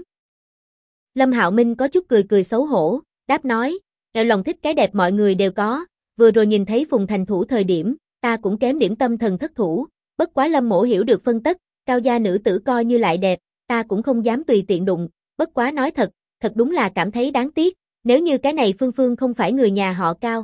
S1: Lâm Hạo Minh có chút cười cười xấu hổ, đáp nói, ở lòng thích cái đẹp mọi người đều có, vừa rồi nhìn thấy Phùng Thành thủ thời điểm, ta cũng kém điểm tâm thần thất thủ, bất quá Lâm mỗ hiểu được phân tất, Cao gia nữ tử coi như lại đẹp, ta cũng không dám tùy tiện đụng, bất quá nói thật, thật đúng là cảm thấy đáng tiếc, nếu như cái này Phương Phương không phải người nhà họ Cao.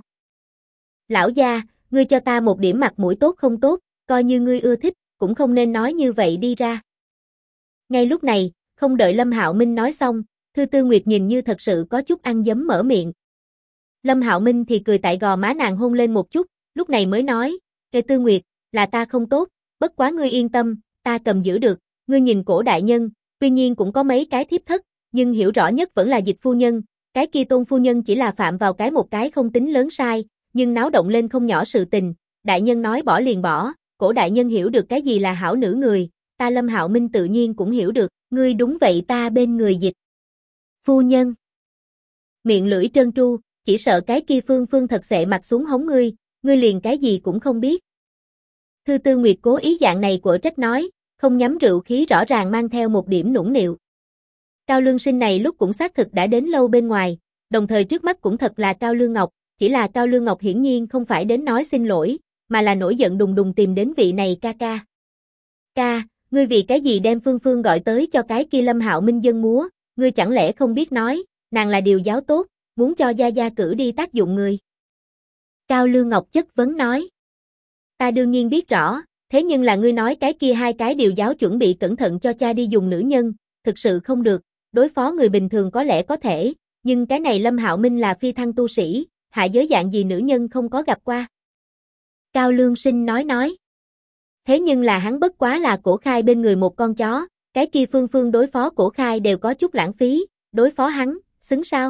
S1: Lão gia, ngươi cho ta một điểm mặt mũi tốt không tốt, coi như ngươi ưa thích, cũng không nên nói như vậy đi ra. Ngay lúc này, không đợi Lâm Hạo Minh nói xong, Thư Tư Nguyệt nhìn như thật sự có chút ăn dấm mở miệng. Lâm Hạo Minh thì cười tại gò má nàng hôn lên một chút, lúc này mới nói, Kê Tư Nguyệt, là ta không tốt, bất quá ngươi yên tâm, ta cầm giữ được, ngươi nhìn cổ đại nhân, tuy nhiên cũng có mấy cái thiếp thất, nhưng hiểu rõ nhất vẫn là Dịch phu nhân, cái kia Tôn phu nhân chỉ là phạm vào một cái không tính lớn sai, nhưng náo động lên không nhỏ sự tình, đại nhân nói bỏ liền bỏ, cổ đại nhân hiểu được cái gì là hảo nữ người, ta Lâm Hạo Minh tự nhiên cũng hiểu được, ngươi đúng vậy ta bên người Dịch phu nhân. Miệng lưỡi trơn tru, chỉ sợ cái kia Phương Phương thật sẽ mặt xuống hống ngươi liền cái gì cũng không biết. Thư Tư Nguyệt cố ý dạng này của trách nói, không nhắm rượu khí rõ ràng mang theo một điểm nũng nịu. Cao Lương Sinh này lúc cũng xác thực đã đến lâu bên ngoài, đồng thời trước mắt cũng thật là Cao Lương Ngọc, chỉ là Cao Lương Ngọc hiển nhiên không phải đến nói xin lỗi, mà là nổi giận đùng đùng tìm đến vị này ca ca. Ca, ngươi vì cái gì đem Phương Phương gọi tới cho cái kia Lâm Hạo Minh dân múa, ngươi chẳng lẽ không biết nói, nàng là điều giáo tốt, muốn cho gia gia cử đi tác dụng người. Cao Lương Ngọc chất vấn nói. Ta đương nhiên biết rõ, thế nhưng là ngươi nói cái kia hai cái điều giáo chuẩn bị cẩn thận cho cha đi dùng nữ nhân, thực sự không được, đối phó người bình thường có lẽ có thể, nhưng cái này Lâm Hạo Minh là phi thăng tu sĩ, hạ giới dạng gì nữ nhân không có gặp qua. Cao Lương Sinh nói. Thế nhưng là hắn bất quá là Cổ Khai bên người một con chó, cái kia Phương Phương đối phó Cổ Khai đều có chút lãng phí, đối phó hắn, xứng sao?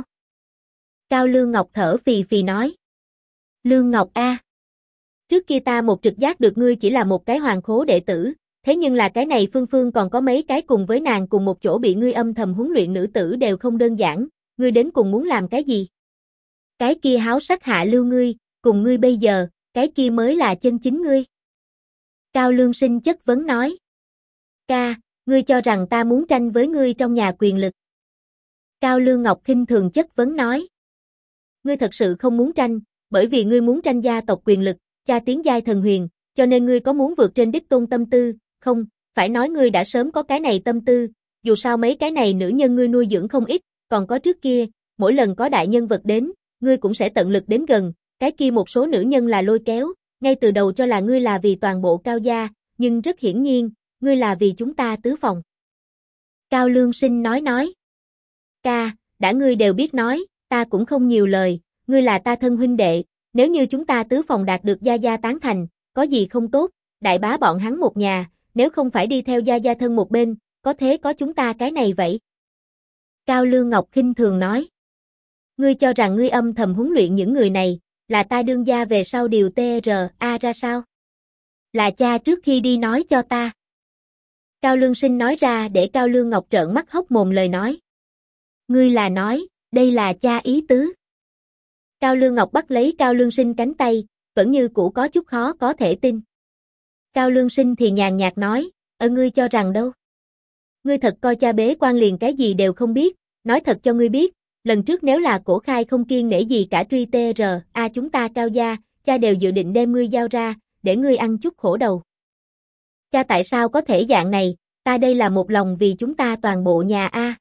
S1: Cao Lương Ngọc thở phì phì nói. Lương Ngọc a, trước kia ta một trực giác được ngươi chỉ là một cái hoàng khố đệ tử, thế nhưng là cái này Phương Phương còn có mấy cái cùng với nàng cùng một chỗ bị ngươi âm thầm huấn luyện nữ tử đều không đơn giản, ngươi đến cùng muốn làm cái gì? Cái kia háo sắc hạ lưu ngươi, cùng ngươi bây giờ, cái kia mới là chân chính ngươi. Cao Lương Sinh chất vấn nói. Ca, ngươi cho rằng ta muốn tranh với ngươi trong nhà quyền lực. Cao Lương Ngọc khinh thường chất vấn nói. Ngươi thật sự không muốn tranh, bởi vì ngươi muốn tranh gia tộc quyền lực, cha tiến giai thần huyền, cho nên ngươi có muốn vượt trên đích tôn tâm tư, không, phải nói ngươi đã sớm có cái này tâm tư, dù sao mấy cái này nữ nhân ngươi nuôi dưỡng không ít, còn có trước kia, mỗi lần có đại nhân vật đến, ngươi cũng sẽ tận lực đến gần, cái kia một số nữ nhân là lôi kéo, ngay từ đầu cho là ngươi là vì toàn bộ Cao gia, nhưng rất hiển nhiên, ngươi là vì chúng ta tứ phòng. Cao Lương Sinh nói. Ca, đã ngươi đều biết nói, ta cũng không nhiều lời, ngươi là ta thân huynh đệ, nếu như chúng ta tứ phòng đạt được gia gia tán thành, có gì không tốt, đại bá bọn hắn một nhà, nếu không phải đi theo gia gia thân một bên, có thế có chúng ta cái này vậy. Cao Lương Ngọc khinh thường nói. Ngươi cho rằng ngươi âm thầm huấn luyện những người này, là ta đương gia về sau điều TRA ra sao? Là cha trước khi đi nói cho ta. Cao Lương Sinh nói ra để Cao Lương Ngọc trợn mắt hốc mồm lời nói. Ngươi là nói, đây là cha ý tứ. Cao Lương Ngọc bắt lấy Cao Lương Sinh cánh tay, vẫn như cũ có chút khó có thể tin. Cao Lương Sinh thì nhàn nhạt nói, ngươi cho rằng đâu? Ngươi thật coi cha bế quan liền cái gì đều không biết, nói thật cho ngươi biết, lần trước nếu là Cổ Khai không kiêng nể gì cả truy TRA chúng ta Cao gia, cha đều dự định đem ngươi giao ra, để ngươi ăn chút khổ đầu. Cha tại sao có thể dạng này, ta đây là một lòng vì chúng ta toàn bộ nhà a.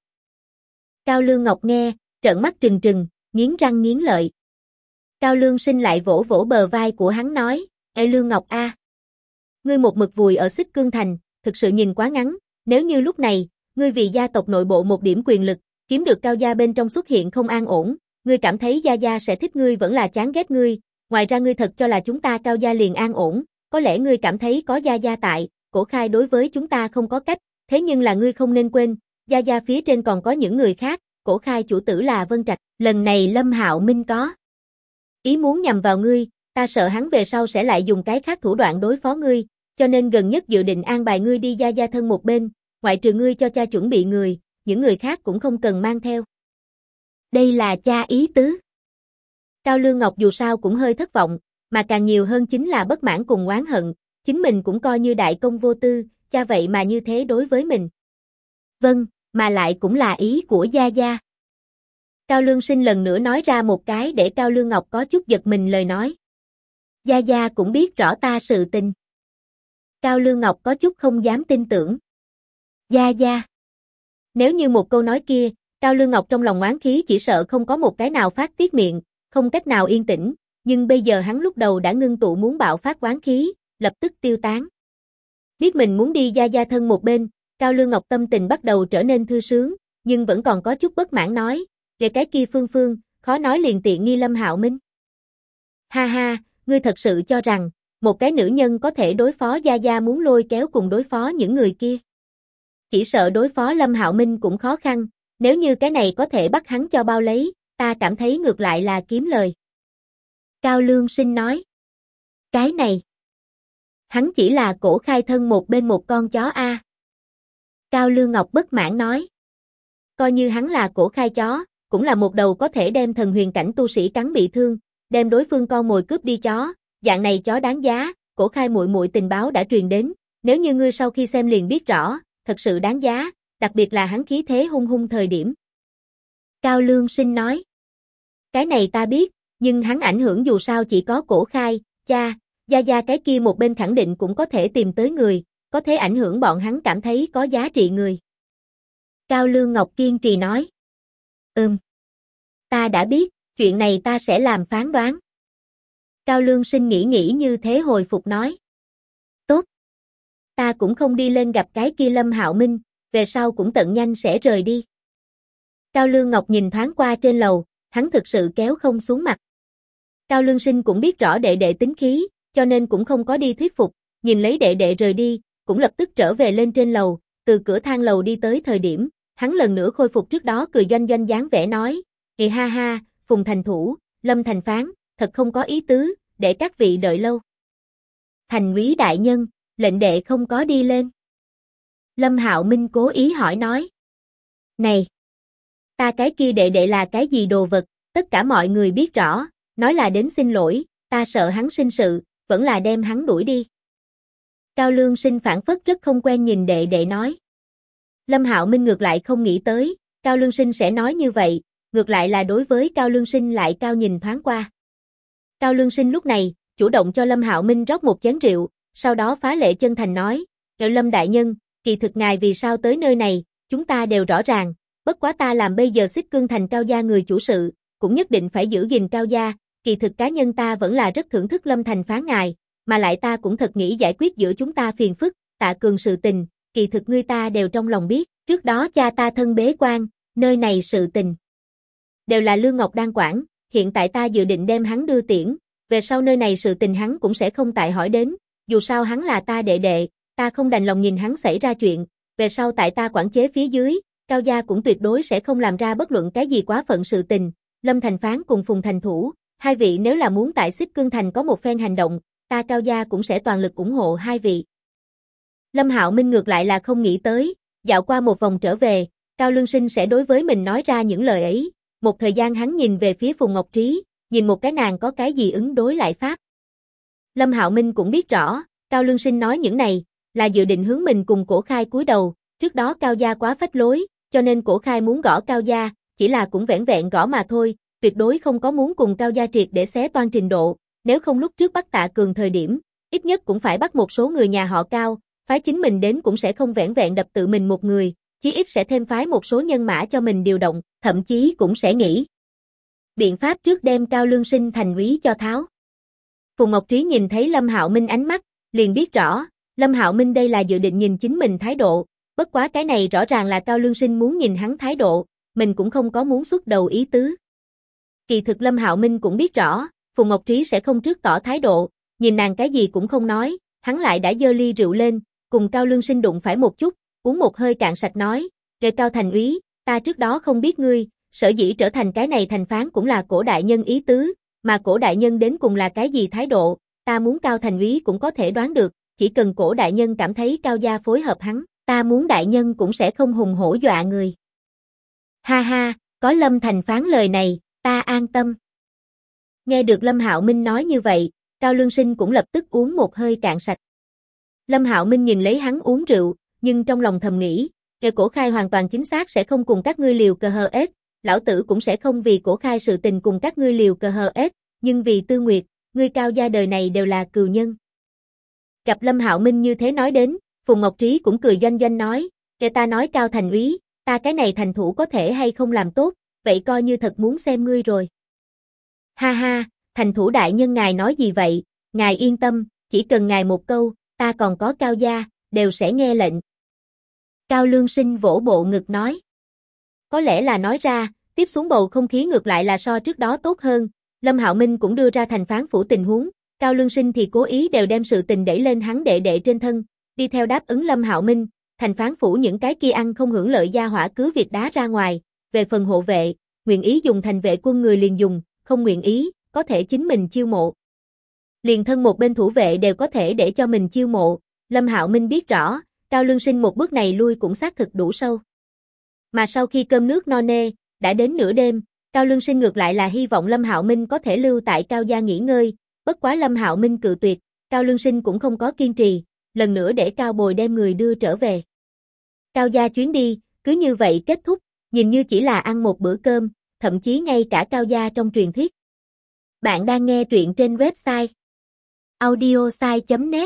S1: Cao Lương Ngọc nghe, trợn mắt trừng trừng, nghiến răng nghiến lợi. Cao Lương Sinh lại vỗ vỗ bờ vai của hắn nói, Ê Lương Ngọc a, ngươi một mực vùi ở Xích Cương Thành, thực sự nhìn quá ngắn, nếu như lúc này, ngươi vì gia tộc nội bộ một điểm quyền lực, kiếm được Cao gia bên trong xuất hiện không an ổn, ngươi cảm thấy gia gia sẽ thích ngươi vẫn là chán ghét ngươi, ngoài ra ngươi thật cho là chúng ta Cao gia liền an ổn, có lẽ ngươi cảm thấy có gia gia tại, Cổ Khai đối với chúng ta không có cách, thế nhưng là ngươi không nên quên, gia gia phía trên còn có những người khác, Cổ Khai chủ tử là Vân Trạch, lần này Lâm Hạo Minh có ý muốn nhằm vào ngươi, ta sợ hắn về sau sẽ lại dùng cái khác thủ đoạn đối phó ngươi, cho nên gần nhất dự định an bài ngươi đi gia gia thân một bên, ngoại trừ ngươi cho cha chuẩn bị người, những người khác cũng không cần mang theo. Đây là cha ý tứ. Cao Lương Ngọc dù sao cũng hơi thất vọng, mà càng nhiều hơn chính là bất mãn cùng oán hận, chính mình cũng coi như đại công vô tư, cha vậy mà như thế đối với mình. Vâng, mà lại cũng là ý của gia gia. Cao Lương Sinh lần nữa nói ra một cái để Cao Lương Ngọc có chút giật mình lời nói. Gia gia cũng biết rõ ta sự tình. Cao Lương Ngọc có chút không dám tin tưởng. Gia gia. Nếu như một câu nói kia, Cao Lương Ngọc trong lòng oán khí chỉ sợ không có một cái nào phát tiết miệng, không cách nào yên tĩnh, nhưng bây giờ hắn lúc đầu đã ngưng tụ muốn bạo phát oán khí, lập tức tiêu tán. Biết mình muốn đi gia gia thân một bên, Cao Lương Ngọc tâm tình bắt đầu trở nên thư sướng, nhưng vẫn còn có chút bất mãn nói, về cái kia Phương Phương, khó nói liền tiện nghi Lâm Hạo Minh. Ha ha, ngươi thật sự cho rằng, một cái nữ nhân có thể đối phó gia gia muốn lôi kéo cùng đối phó những người kia. Chỉ sợ đối phó Lâm Hạo Minh cũng khó khăn, nếu như cái này có thể bắt hắn cho bao lấy, ta cảm thấy ngược lại là kiếm lời. Cao Lương Sinh nói. Cái này. Hắn chỉ là Cổ Khai thân một bên một con chó a. Cao Lương Ngọc bất mãn nói. Coi như hắn là Cổ Khai chó, cũng là một đầu có thể đem thần huyền cảnh tu sĩ cắn bị thương, đem đối phương con mồi cướp đi chó, dạng này chó đáng giá, Cổ Khai muội muội tình báo đã truyền đến, nếu như ngươi sau khi xem liền biết rõ, thật sự đáng giá, đặc biệt là hắn khí thế hung hung thời điểm. Cao Lương Sinh nói. Cái này ta biết, nhưng hắn ảnh hưởng dù sao chỉ có Cổ Khai, cha, gia gia cái kia một bên khẳng định cũng có thể tìm tới người, có thể ảnh hưởng bọn hắn cảm thấy có giá trị người. Cao Lương Ngọc kiên trì nói. Ta đã biết, chuyện này ta sẽ làm phán đoán. Cao Lương Sinh nghĩ như thế hồi phục nói. Tốt. Ta cũng không đi lên gặp cái kia Lâm Hạo Minh, về sau cũng tận nhanh sẽ rời đi. Cao Lương Ngọc nhìn thoáng qua trên lầu, hắn thực sự kéo không xuống mặt. Cao Lương Sinh cũng biết rõ đệ đệ tính khí, cho nên cũng không có đi thuyết phục, nhìn lấy đệ đệ rời đi, cũng lập tức trở về lên trên lầu, từ cửa thang lầu đi tới thời điểm, Hắn lần nữa khôi phục trước đó cười doanh doanh dáng vẻ nói, ha ha, Phùng thành thủ, Lâm thành phán, thật không có ý tứ, để các vị đợi lâu. Thành úy đại nhân, lệnh đệ không có đi lên. Lâm Hạo Minh cố ý hỏi nói. Này, ta cái kia đệ đệ là cái gì đồ vật, tất cả mọi người biết rõ, nói là đến xin lỗi, ta sợ hắn sinh sự, vẫn là đem hắn đuổi đi. Cao Lương Sinh phản phất rất không quen nhìn đệ đệ nói. Lâm Hạo Minh ngược lại không nghĩ tới, Cao Lương Sinh sẽ nói như vậy, ngược lại là đối với Cao Lương Sinh lại cao nhìn thoáng qua. Cao Lương Sinh lúc này, chủ động cho Lâm Hạo Minh rót một chén rượu, sau đó phá lệ chân thành nói, Lâm đại nhân, kỳ thực ngài vì sao tới nơi này, chúng ta đều rõ ràng, bất quá ta làm bây giờ Xích Cương Thành Cao gia người chủ sự, cũng nhất định phải giữ gìn Cao gia, kỳ thực cá nhân ta vẫn là rất thưởng thức Lâm thành phán ngài, mà lại ta cũng thật nghĩ giải quyết giữa chúng ta phiền phức, Tạ Cường sự tình, kỳ thực ngươi ta đều trong lòng biết, trước đó cha ta thân bế quan, nơi này sự tình đều là Lương Ngọc đang quản, hiện tại ta dự định đem hắn đưa tiễn, về sau nơi này sự tình hắn cũng sẽ không tại hỏi đến, dù sao hắn là ta đệ đệ, ta không đành lòng nhìn hắn xảy ra chuyện, về sau tại ta quản chế phía dưới, Cao gia cũng tuyệt đối sẽ không làm ra bất luận cái gì quá phận sự tình, Lâm thành phán cùng Phùng thành thủ, hai vị nếu là muốn tại Xích Cương Thành có một phen hành động, ta Cao gia cũng sẽ toàn lực ủng hộ hai vị. Lâm Hạo Minh ngược lại là không nghĩ tới, dạo qua một vòng trở về, Cao Lương Sinh sẽ đối với mình nói ra những lời ấy, một thời gian hắn nhìn về phía Phùng Ngọc Trí, nhìn một cái nàng có cái gì ứng đối lại pháp. Lâm Hạo Minh cũng biết rõ, Cao Lương Sinh nói những này, là dự định hướng mình cùng Cổ Khai cúi đầu, trước đó Cao gia quá phách lối, cho nên Cổ Khai muốn gõ Cao gia, chỉ là cũng vẻn vẹn gõ mà thôi, tuyệt đối không có muốn cùng Cao gia triệt để xé toan trình độ, nếu không lúc trước bắt Tạ Cường thời điểm, ít nhất cũng phải bắt một số người nhà họ Cao, phái chính mình đến cũng sẽ không vẻn vẹn đập tự mình một người, chí ít sẽ thêm phái một số nhân mã cho mình điều động, thậm chí cũng sẽ nghĩ biện pháp trước đem Cao Lương Sinh thành úy cho tháo. Phùng Ngọc Trí nhìn thấy Lâm Hạo Minh ánh mắt, liền biết rõ, Lâm Hạo Minh đây là dự định nhìn chính mình thái độ, bất quá cái này rõ ràng là Cao Lương Sinh muốn nhìn hắn thái độ, mình cũng không có muốn xuất đầu ý tứ. Kỳ thực Lâm Hạo Minh cũng biết rõ, Phùng Ngọc Trí sẽ không trước tỏ thái độ, nhìn nàng cái gì cũng không nói, hắn lại đã giơ ly rượu lên, cùng Cao Lương Sinh đụng phải một chút, uống một hơi cạn sạch nói, Cao thành úy, ta trước đó không biết ngươi, sở dĩ trở thành cái này thành phán cũng là Cổ đại nhân ý tứ, mà Cổ đại nhân đến cùng là cái gì thái độ, ta muốn Cao thành úy cũng có thể đoán được, chỉ cần Cổ đại nhân cảm thấy Cao gia phối hợp hắn, ta muốn đại nhân cũng sẽ không hùng hổ dọa người. Ha ha, có Lâm thành phán lời này, ta an tâm. Nghe được Lâm Hạo Minh nói như vậy, Cao Lương Sinh cũng lập tức uống một hơi cạn sạch. Lâm Hạo Minh nhìn lấy hắn uống rượu, nhưng trong lòng thầm nghĩ, Cổ Khai hoàn toàn chính xác sẽ không cùng các ngươi liều cờ hờ ết, lão tử cũng sẽ không vì Cổ Khai sự tình cùng các ngươi liều cờ hờ ết, nhưng vì Tư Nguyệt, ngươi Cao gia đời này đều là cừu nhân. Gặp Lâm Hạo Minh như thế nói đến, Phùng Ngọc Trí cũng cười doanh doanh nói, ta nói Cao thành úy, ta cái này thành thủ có thể hay không làm tốt, vậy coi như thật muốn xem ngươi rồi. Ha ha, thành thủ đại nhân ngài nói gì vậy, ngài yên tâm, chỉ cần ngài một câu, ta còn có Cao gia, đều sẽ nghe lệnh. Cao Lương Sinh vỗ bộ ngực nói. Có lẽ là nói ra, tiếp xuống bầu không khí ngược lại là so trước đó tốt hơn, Lâm Hạo Minh cũng đưa ra thành phán phủ tình huống, Cao Lương Sinh thì cố ý đều đem sự tình đẩy lên hắn đệ đệ trên thân, đi theo đáp ứng Lâm Hạo Minh, thành phán phủ những cái kia ăn không hưởng lợi gia hỏa cứ việc đá ra ngoài, về phần hộ vệ, nguyện ý dùng thành vệ quân người liền dùng, không nguyện ý, có thể chính mình chiêu mộ. Liền thân một bên thủ vệ đều có thể để cho mình chiêu mộ, Lâm Hạo Minh biết rõ, Cao Lương Sinh một bước này lui cũng xác thực đủ sâu. Mà sau khi cơm nước no nê, đã đến nửa đêm, Cao Lương Sinh ngược lại là hy vọng Lâm Hạo Minh có thể lưu tại Cao gia nghỉ ngơi, bất quá Lâm Hạo Minh cự tuyệt, Cao Lương Sinh cũng không có kiên trì, lần nữa để Cao Bồi đem người đưa trở về. Cao gia chuyến đi, cứ như vậy kết thúc, nhìn như chỉ là ăn một bữa cơm, thậm chí ngay cả Cao gia trong truyền thuyết. Bạn đang nghe truyện trên website audiosai.net.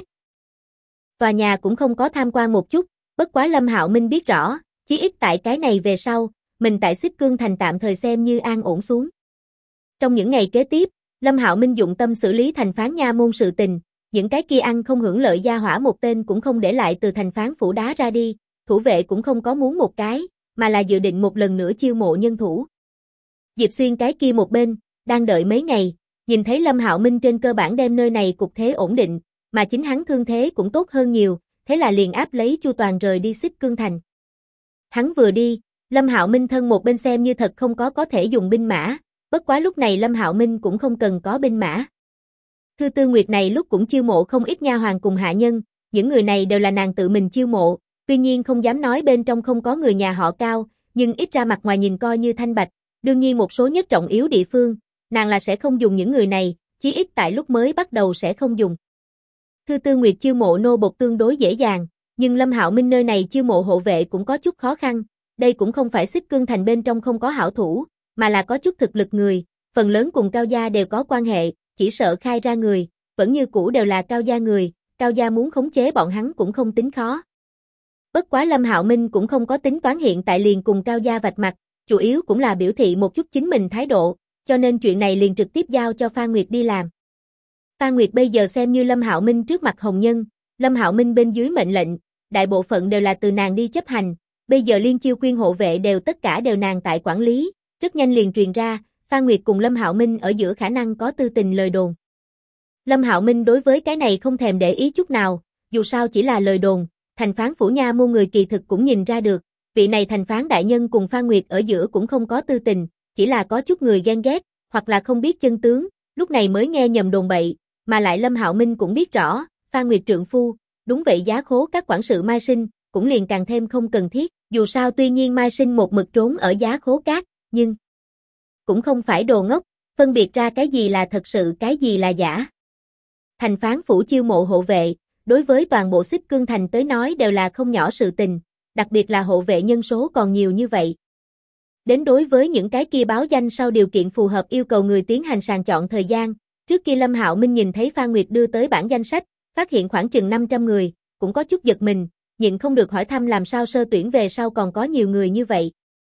S1: Tòa nhà cũng không có tham quan một chút, bất quá Lâm Hạo Minh biết rõ, chí ít tại cái này về sau, mình tại Xích Cương Thành tạm thời xem như an ổn xuống. Trong những ngày kế tiếp, Lâm Hạo Minh dụng tâm xử lý thành phán nha môn sự tình, những cái kia ăn không hưởng lợi gia hỏa một tên cũng không để lại từ thành phán phủ đá ra đi, thủ vệ cũng không có muốn một cái, mà là dự định một lần nữa chiêu mộ nhân thủ. Diệp Xuyên cái kia một bên, đang đợi mấy ngày, nhìn thấy Lâm Hạo Minh trên cơ bản đem nơi này cục thế ổn định, mà chính hắn thương thế cũng tốt hơn nhiều, thế là liền áp lấy Chu Toàn rời đi Xích Cương Thành. Hắn vừa đi, Lâm Hạo Minh thân một bên xem như thật không có thể dùng binh mã, bất quá lúc này Lâm Hạo Minh cũng không cần có binh mã. Thư Tư Nguyệt này lúc cũng chiêu mộ không ít nha hoàn cùng hạ nhân, những người này đều là nàng tự mình chiêu mộ, tuy nhiên không dám nói bên trong không có người nhà họ Cao, nhưng ít ra mặt ngoài nhìn coi như thanh bạch, đương nhiên một số nhất trọng yếu địa phương, nàng là sẽ không dùng những người này, chí ít tại lúc mới bắt đầu sẽ không dùng. Thư Tư Nguyệt chiêu mộ nô bộc tương đối dễ dàng, nhưng Lâm Hạo Minh nơi này chiêu mộ hộ vệ cũng có chút khó khăn, đây cũng không phải Xích Cương Thành bên trong không có hảo thủ, mà là có chút thực lực người, phần lớn cùng Cao gia đều có quan hệ, chỉ sợ khai ra người, vẫn như cũ đều là Cao gia người, Cao gia muốn khống chế bọn hắn cũng không tính khó. Bất quá Lâm Hạo Minh cũng không có tính toán hiện tại liền cùng Cao gia vạch mặt, chủ yếu cũng là biểu thị một chút chính mình thái độ, cho nên chuyện này liền trực tiếp giao cho Phan Nguyệt đi làm. Phan Nguyệt bây giờ xem như Lâm Hạo Minh trước mặt hồng nhân, Lâm Hạo Minh bên dưới mệnh lệnh, đại bộ phận đều là từ nàng đi chấp hành, bây giờ liên chiêu quyên hộ vệ đều tất cả đều nàng tại quản lý, rất nhanh liền truyền ra, Phan Nguyệt cùng Lâm Hạo Minh ở giữa khả năng có tư tình lời đồn. Lâm Hạo Minh đối với cái này không thèm để ý chút nào, dù sao chỉ là lời đồn, thành phán phủ nha môn người kỳ thực cũng nhìn ra được, vị này thành phán đại nhân cùng Phan Nguyệt ở giữa cũng không có tư tình, chỉ là có chút người ghen ghét, hoặc là không biết chân tướng, lúc này mới nghe nhầm đồn bậy, mà lại Lâm Hạo Minh cũng biết rõ, Phan Nguyệt trượng phu, đúng vậy giá khố các quản sự Mai Sinh, cũng liền càng thêm không cần thiết, dù sao tuy nhiên Mai Sinh một mực trốn ở giá khố cát, nhưng cũng không phải đồ ngốc, phân biệt ra cái gì là thật sự cái gì là giả. Thành phán phủ chiêu mộ hộ vệ, đối với toàn bộ Xích Cương Thành tới nói đều là không nhỏ sự tình, đặc biệt là hộ vệ nhân số còn nhiều như vậy. Đến đối với những cái kia báo danh sau điều kiện phù hợp yêu cầu người tiến hành sàng chọn thời gian, trước kia Lâm Hạo Minh nhìn thấy Phan Nguyệt đưa tới bản danh sách, phát hiện khoảng chừng 500 người, cũng có chút giật mình, nhịn không được hỏi thăm làm sao sơ tuyển về sau còn có nhiều người như vậy.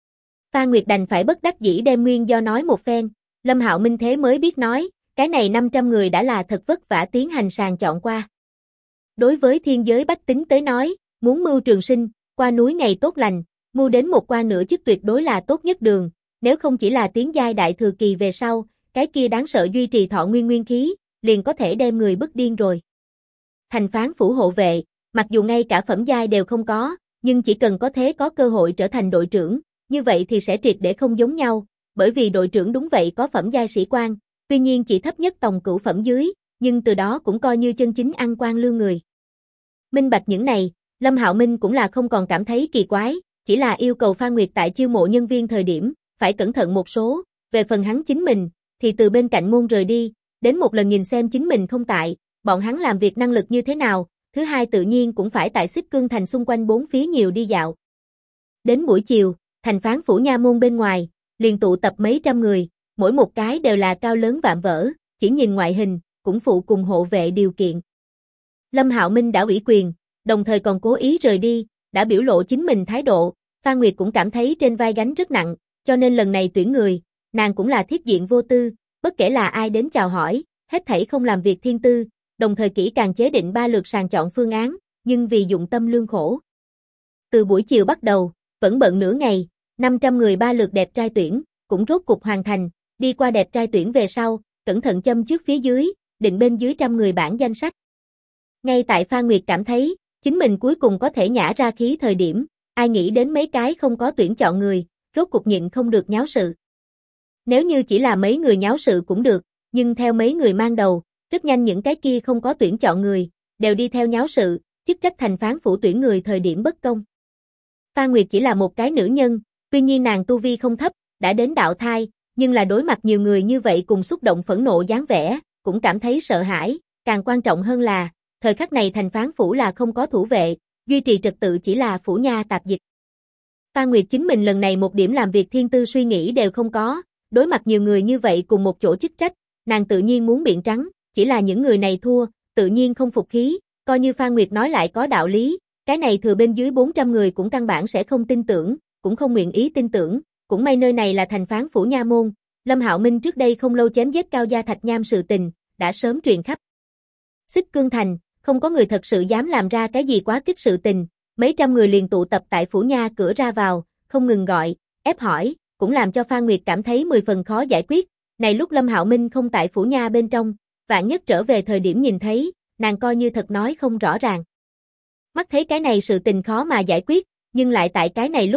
S1: Phan Nguyệt đành phải bất đắc dĩ đem nguyên do nói một phen, Lâm Hạo Minh thế mới biết nói, cái này 500 người đã là thật vất vả tiến hành sàng chọn qua. Đối với thiên giới bách tính tới nói, muốn mưu trường sinh, qua núi ngày tốt lành, mưu đến một qua nửa chức tuyệt đối là tốt nhất đường, nếu không chỉ là tiến giai đại thừa kỳ về sau, cái kia đáng sợ duy trì thọ nguyên khí, liền có thể đem người bức điên rồi. Thành phán phủ hộ vệ, mặc dù ngay cả phẩm giai đều không có, nhưng chỉ cần có thế có cơ hội trở thành đội trưởng, như vậy thì sẽ triệt để không giống nhau, bởi vì đội trưởng đúng vậy có phẩm giai sĩ quan, tuy nhiên chỉ thấp nhất tòng cửu phẩm dưới, nhưng từ đó cũng coi như chân chính ăn quan lương người. Minh bạch những này, Lâm Hạo Minh cũng là không còn cảm thấy kỳ quái, chỉ là yêu cầu Phan Nguyệt tại chiêu mộ nhân viên thời điểm, phải cẩn thận một số, về phần hắn chính mình, thì từ bên cạnh môn rời đi, đến một lần nhìn xem chính mình không tại, bọn hắn làm việc năng lực như thế nào, thứ hai tự nhiên cũng phải tại Xích Cương Thành xung quanh bốn phía nhiều đi dạo. Đến buổi chiều, thành phán phủ nha môn bên ngoài, liền tụ tập mấy trăm người, mỗi một cái đều là cao lớn vạm vỡ, chỉ nhìn ngoại hình, cũng phụ cùng hộ vệ điều kiện. Lâm Hạo Minh đã ủy quyền, đồng thời còn cố ý rời đi, đã biểu lộ chính mình thái độ, Phan Nguyệt cũng cảm thấy trên vai gánh rất nặng, cho nên lần này tuyển người, nàng cũng là thiết diện vô tư, bất kể là ai đến chào hỏi, hết thảy không làm việc thiên tư, đồng thời kỹ càng chế định 3 lượt sàng chọn phương án, nhưng vì dụng tâm lương khổ. Từ buổi chiều bắt đầu, vẫn bận nửa ngày, 500 người 3 lượt đẹp trai tuyển, cũng rốt cục hoàn thành, đi qua đẹp trai tuyển về sau, cẩn thận châm trước phía dưới, định bên dưới 100 người bảng danh sách. Ngay tại Phan Nguyệt cảm thấy, chính mình cuối cùng có thể nhả ra khí thời điểm, ai nghĩ đến mấy cái không có tuyển chọn người, rốt cục nhịn không được nháo sự. Nếu như chỉ là mấy người nháo sự cũng được, nhưng theo mấy người mang đầu, rất nhanh những cái kia không có tuyển chọn người, đều đi theo nháo sự, chức trách thành phán phủ tuyển người thời điểm bất công. Phan Nguyệt chỉ là một cái nữ nhân, tuy nhiên nàng tu vi không thấp, đã đến đạo thai, nhưng là đối mặt nhiều người như vậy cùng xúc động phẫn nộ dáng vẻ, cũng cảm thấy sợ hãi, càng quan trọng hơn là, thời khắc này thành phán phủ là không có thủ vệ, duy trì trật tự chỉ là phủ nha tạp dịch. Phan Nguyệt chính mình lần này một điểm làm việc thiên tư suy nghĩ đều không có, đối mặt nhiều người như vậy cùng một chỗ chức trách, nàng tự nhiên muốn biện trắng, chỉ là những người này thua, tự nhiên không phục khí, coi như Phan Nguyệt nói lại có đạo lý, cái này thừa bên dưới 400 người cũng căn bản sẽ không tin tưởng, cũng không nguyện ý tin tưởng, cũng may nơi này là thành phán phủ nha môn, Lâm Hạo Minh trước đây không lâu chém giết Cao gia Thạch Nham sự tình, đã sớm truyền khắp Xích Cương Thành, không có người thật sự dám làm ra cái gì quá kích sự tình, mấy trăm người liền tụ tập tại phủ nha cửa ra vào, không ngừng gọi, ép hỏi, cũng làm cho Phan Nguyệt cảm thấy 10 phần khó giải quyết, này lúc Lâm Hạo Minh không tại phủ nha bên trong, vạn nhất trở về thời điểm nhìn thấy, nàng coi như thật nói không rõ ràng. Mắt thấy cái này sự tình khó mà giải quyết, nhưng lại tại cái này lúc,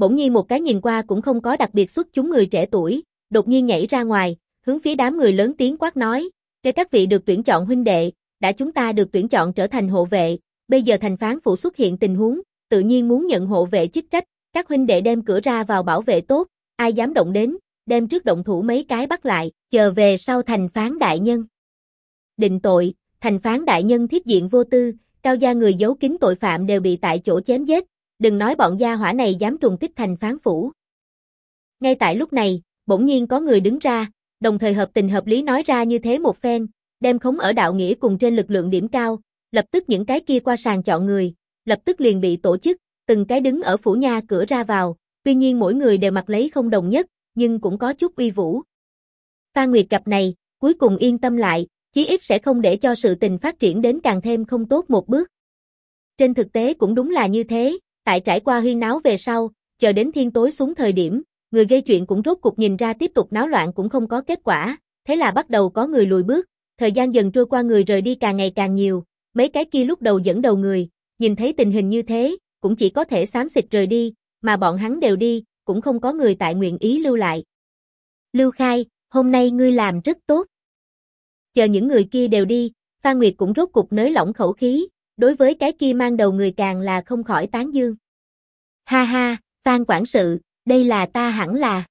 S1: bỗng nhiên một cái nhìn qua cũng không có đặc biệt xuất chúng người trẻ tuổi, đột nhiên nhảy ra ngoài, hướng phía đám người lớn tiếng quát nói, để các vị được tuyển chọn huynh đệ, đã chúng ta được tuyển chọn trở thành hộ vệ, bây giờ thành phán phủ xuất hiện tình huống, tự nhiên muốn nhận hộ vệ chức trách, các huynh đệ đem cửa ra vào bảo vệ tốt, ai dám động đến, đem trước động thủ mấy cái bắt lại, chờ về sau thành phán đại nhân. Định tội, thành phán đại nhân thiết diện vô tư, cao gia người giấu kín tội phạm đều bị tại chỗ chém giết, đừng nói bọn gia hỏa này dám trùng kích thành phán phủ. Ngay tại lúc này, bỗng nhiên có người đứng ra, đồng thời hợp tình hợp lý nói ra như thế một phen, đem khống ở đạo nghĩa cùng trên lực lượng điểm cao, lập tức những cái kia qua sàng chọn người, lập tức liền bị tổ chức, từng cái đứng ở phủ nha cửa ra vào, tuy nhiên mỗi người đều mặc lấy không đồng nhất, nhưng cũng có chút uy vũ. Phan Nguyệt gặp này, cuối cùng yên tâm lại, chí ít sẽ không để cho sự tình phát triển đến càng thêm không tốt một bước. Trên thực tế cũng đúng là như thế, tại trải qua huyên náo về sau, chờ đến thiên tối xuống thời điểm, người gây chuyện cũng rốt cục nhìn ra tiếp tục náo loạn cũng không có kết quả, thế là bắt đầu có người lùi bước, thời gian dần trôi qua người rời đi càng ngày càng nhiều, mấy cái kia lúc đầu dẫn đầu người, nhìn thấy tình hình như thế, cũng chỉ có thể xám xịt rời đi, mà bọn hắn đều đi, cũng không có người tại nguyện ý lưu lại. Lưu Khai, hôm nay ngươi làm rất tốt. Chờ những người kia đều đi, Phan Nguyệt cũng rốt cục nới lỏng khẩu khí, đối với cái kia mang đầu người càng là không khỏi tán dương. Ha ha, Phan quản sự, đây là ta hẳn là.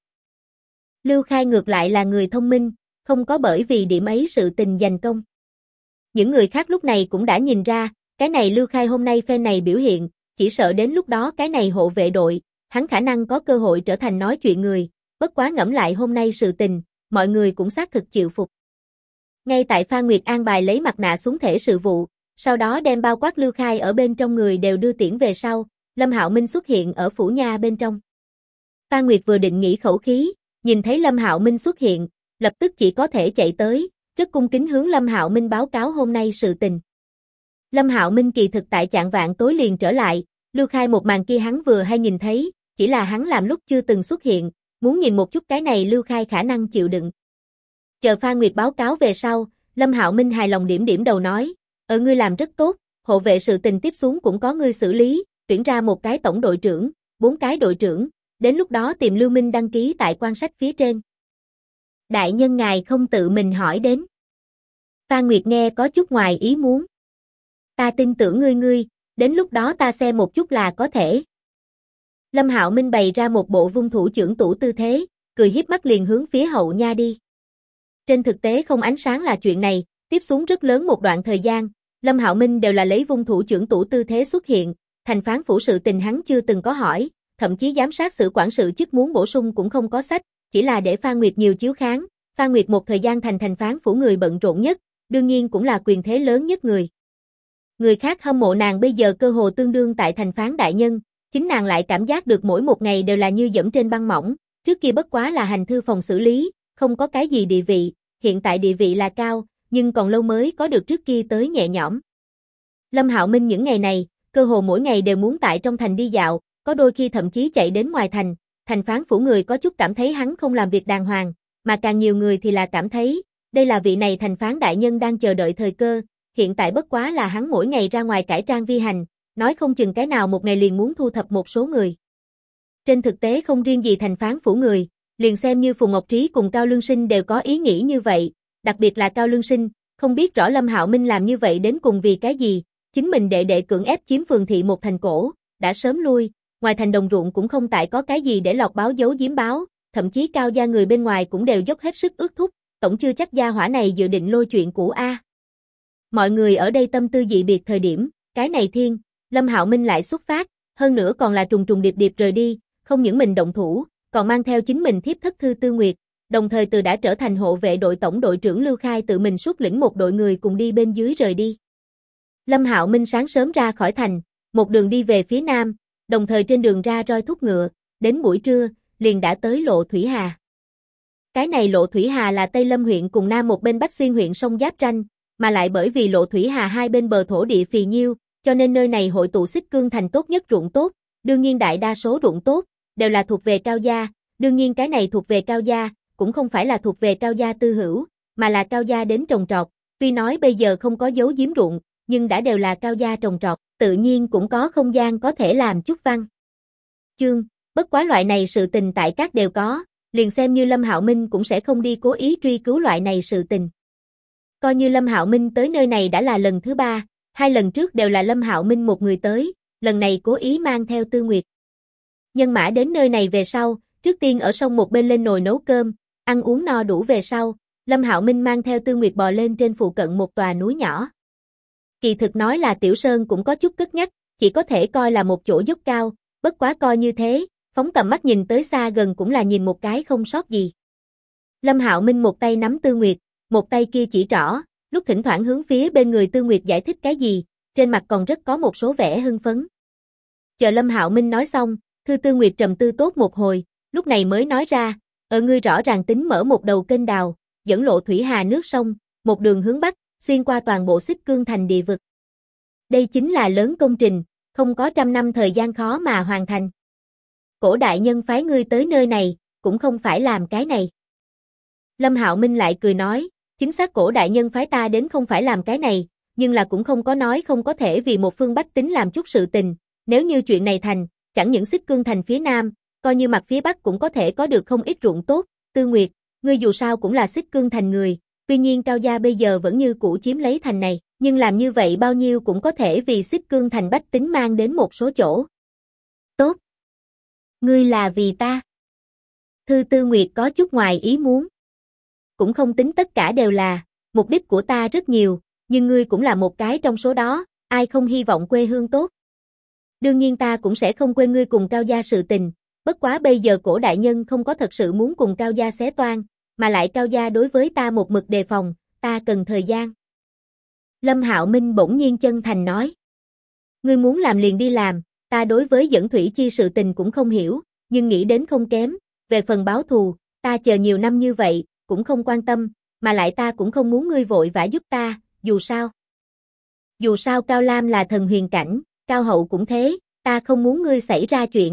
S1: Lưu Khai ngược lại là người thông minh, không có bởi vì điểm ấy sự tình giành công. Những người khác lúc này cũng đã nhìn ra, cái này Lưu Khai hôm nay phen này biểu hiện, chỉ sợ đến lúc đó cái này hộ vệ đội, hắn khả năng có cơ hội trở thành nói chuyện người, bất quá ngẫm lại hôm nay sự tình, mọi người cũng xác thực chịu phục. Ngay tại Phan Nguyệt an bài lấy mặt nạ xuống thể sự vụ, sau đó đem bao quát Lưu Khai ở bên trong người đều đưa tiễn về sau, Lâm Hạo Minh xuất hiện ở phủ nha bên trong. Phan Nguyệt vừa định nghỉ khẩu khí, nhìn thấy Lâm Hạo Minh xuất hiện, lập tức chỉ có thể chạy tới, rất cung kính hướng Lâm Hạo Minh báo cáo hôm nay sự tình. Lâm Hạo Minh kỳ thực tại chạng vạng tối liền trở lại, Lưu Khai một màn kia hắn vừa hay nhìn thấy, chỉ là hắn làm lúc chưa từng xuất hiện, muốn nhìn một chút cái này Lưu Khai khả năng chịu đựng. Chờ Phan Nguyệt báo cáo về sau, Lâm Hạo Minh hài lòng điểm điểm đầu nói, ngươi làm rất tốt, hộ vệ sự tình tiếp xuống cũng có ngươi xử lý, tuyển ra một cái tổng đội trưởng, 4 cái đội trưởng, đến lúc đó tìm Lưu Minh đăng ký tại quan sách phía trên. Đại nhân ngài không tự mình hỏi đến. Phan Nguyệt nghe có chút ngoài ý muốn. Ta tin tưởng ngươi, đến lúc đó ta xem một chút là có thể. Lâm Hạo Minh bày ra một bộ vung thủ trưởng tủ tư thế, cười hiếp mắt liền hướng phía hậu nha đi. Trên thực tế không ánh sáng là chuyện này, tiếp xuống rất lớn một đoạn thời gian, Lâm Hạo Minh đều là lấy vung thủ trưởng tủ tư thế xuất hiện, thành phán phủ sự tình hắn chưa từng có hỏi, thậm chí giám sát sử quản sự chức muốn bổ sung cũng không có sách, chỉ là để Phan Nguyệt nhiều chiếu kháng, Phan Nguyệt một thời gian thành phán phủ người bận rộn nhất, đương nhiên cũng là quyền thế lớn nhất người. Người khác hâm mộ nàng bây giờ cơ hồ tương đương tại thành phán đại nhân, chính nàng lại cảm giác được mỗi một ngày đều là như dẫm trên băng mỏng, trước kia bất quá là hành thư phòng xử lý, không có cái gì địa vị, hiện tại địa vị là cao, nhưng còn lâu mới có được trước kia tới nhẹ nhõm. Lâm Hạo Minh những ngày này, cơ hồ mỗi ngày đều muốn tại trong thành đi dạo, có đôi khi thậm chí chạy đến ngoài thành, thành phán phủ người có chút cảm thấy hắn không làm việc đàng hoàng, mà càng nhiều người thì là cảm thấy, đây là vị này thành phán đại nhân đang chờ đợi thời cơ, hiện tại bất quá là hắn mỗi ngày ra ngoài cải trang vi hành, nói không chừng cái nào một ngày liền muốn thu thập một số người. Trên thực tế không riêng gì thành phán phủ người, liền xem như Phùng Ngọc Trí cùng Cao Lương Sinh đều có ý nghĩ như vậy, đặc biệt là Cao Lương Sinh, không biết rõ Lâm Hạo Minh làm như vậy đến cùng vì cái gì, chính mình đệ cưỡng ép chiếm phường thị một thành cổ, đã sớm lui, ngoài thành đồng ruộng cũng không tại có cái gì để lọt báo giấu giếm báo, thậm chí Cao gia người bên ngoài cũng đều dốc hết sức ước thúc, tổng chưa chắc gia hỏa này dự định lôi chuyện cũ a. Mọi người ở đây tâm tư dị biệt thời điểm, cái này thiên, Lâm Hạo Minh lại xuất phát, hơn nữa còn là trùng trùng điệp điệp rời đi, không những mình động thủ, còn mang theo chính mình thiếp thất Thư Tư Nguyệt, đồng thời từ đã trở thành hộ vệ đội tổng đội trưởng Lưu Khai tự mình xuất lĩnh một đội người cùng đi bên dưới rời đi. Lâm Hạo Minh sáng sớm ra khỏi thành, một đường đi về phía nam, đồng thời trên đường ra roi thúc ngựa, đến buổi trưa, liền đã tới Lộ Thủy Hà. Cái này Lộ Thủy Hà là Tây Lâm huyện cùng nam một bên Bách Xuyên huyện sông giáp ranh, mà lại bởi vì Lộ Thủy Hà hai bên bờ thổ địa phì nhiêu, cho nên nơi này hội tụ Xích Cương thành tốt nhất ruộng tốt, đương nhiên đại đa số ruộng tốt đều là thuộc về Cao gia, đương nhiên cái này thuộc về Cao gia, cũng không phải là thuộc về Cao gia tư hữu, mà là Cao gia đến trồng trọt, tuy nói bây giờ không có giấu giếm ruộng, nhưng đã đều là Cao gia trồng trọt, tự nhiên cũng có không gian có thể làm chút văn. Chương bất quá loại này sự tình tại các đều có, liền xem như Lâm Hạo Minh cũng sẽ không đi cố ý truy cứu loại này sự tình. Coi như Lâm Hạo Minh tới nơi này đã là lần thứ 3, 2 lần trước đều là Lâm Hạo Minh một người tới, lần này cố ý mang theo Tư Nguyệt. Nhân mã đến nơi này về sau, trước tiên ở sông một bên lên nồi nấu cơm, ăn uống no đủ về sau, Lâm Hạo Minh mang theo Tư Nguyệt bò lên trên phụ cận một tòa núi nhỏ. Kỳ thực nói là tiểu sơn cũng có chút cất nhắc, chỉ có thể coi là một chỗ dốc cao, bất quá coi như thế, phóng tầm mắt nhìn tới xa gần cũng là nhìn một cái không sót gì. Lâm Hạo Minh một tay nắm Tư Nguyệt, một tay kia chỉ trỏ, lúc thỉnh thoảng hướng phía bên người Tư Nguyệt giải thích cái gì, trên mặt còn rất có một số vẻ hưng phấn. Chờ Lâm Hạo Minh nói xong, Tư Nguyệt trầm tư tốt một hồi, lúc này mới nói ra, ngươi rõ ràng tính mở một đầu kênh đào, dẫn lộ thủy hà nước sông, một đường hướng bắc, xuyên qua toàn bộ Xích Cương thành địa vực. Đây chính là lớn công trình, không có 100 năm thời gian khó mà hoàn thành. Cổ đại nhân phái ngươi tới nơi này, cũng không phải làm cái này. Lâm Hạo Minh lại cười nói, chính xác cổ đại nhân phái ta đến không phải làm cái này, nhưng là cũng không có nói không có thể vì một phương bách tính làm chút sự tình, nếu như chuyện này thành, chẳng những Xích Cương thành phía nam, coi như mặt phía bắc cũng có thể có được không ít ruộng tốt. Tư Nguyệt, ngươi dù sao cũng là Xích Cương thành người, tuy nhiên Cao gia bây giờ vẫn như cũ chiếm lấy thành này, nhưng làm như vậy bao nhiêu cũng có thể vì Xích Cương thành bách tính mang đến một số chỗ tốt. Ngươi là vì ta. Tư Nguyệt có chút ngoài ý muốn. Cũng không tính tất cả đều là, mục đích của ta rất nhiều, nhưng ngươi cũng là một cái trong số đó, ai không hy vọng quê hương tốt. Đương nhiên ta cũng sẽ không quên ngươi cùng Cao gia sự tình, bất quá bây giờ cổ đại nhân không có thật sự muốn cùng Cao gia xé toan, mà lại Cao gia đối với ta một mực đề phòng, ta cần thời gian. Lâm Hạo Minh bỗng nhiên chân thành nói. Ngươi muốn làm liền đi làm, ta đối với dẫn thủy chi sự tình cũng không hiểu, nhưng nghĩ đến không kém, về phần báo thù, ta chờ nhiều năm như vậy, cũng không quan tâm, mà lại ta cũng không muốn ngươi vội vã giúp ta, dù sao Cao Lam là thần huyền cảnh, Cao Hậu cũng thế, ta không muốn ngươi xảy ra chuyện.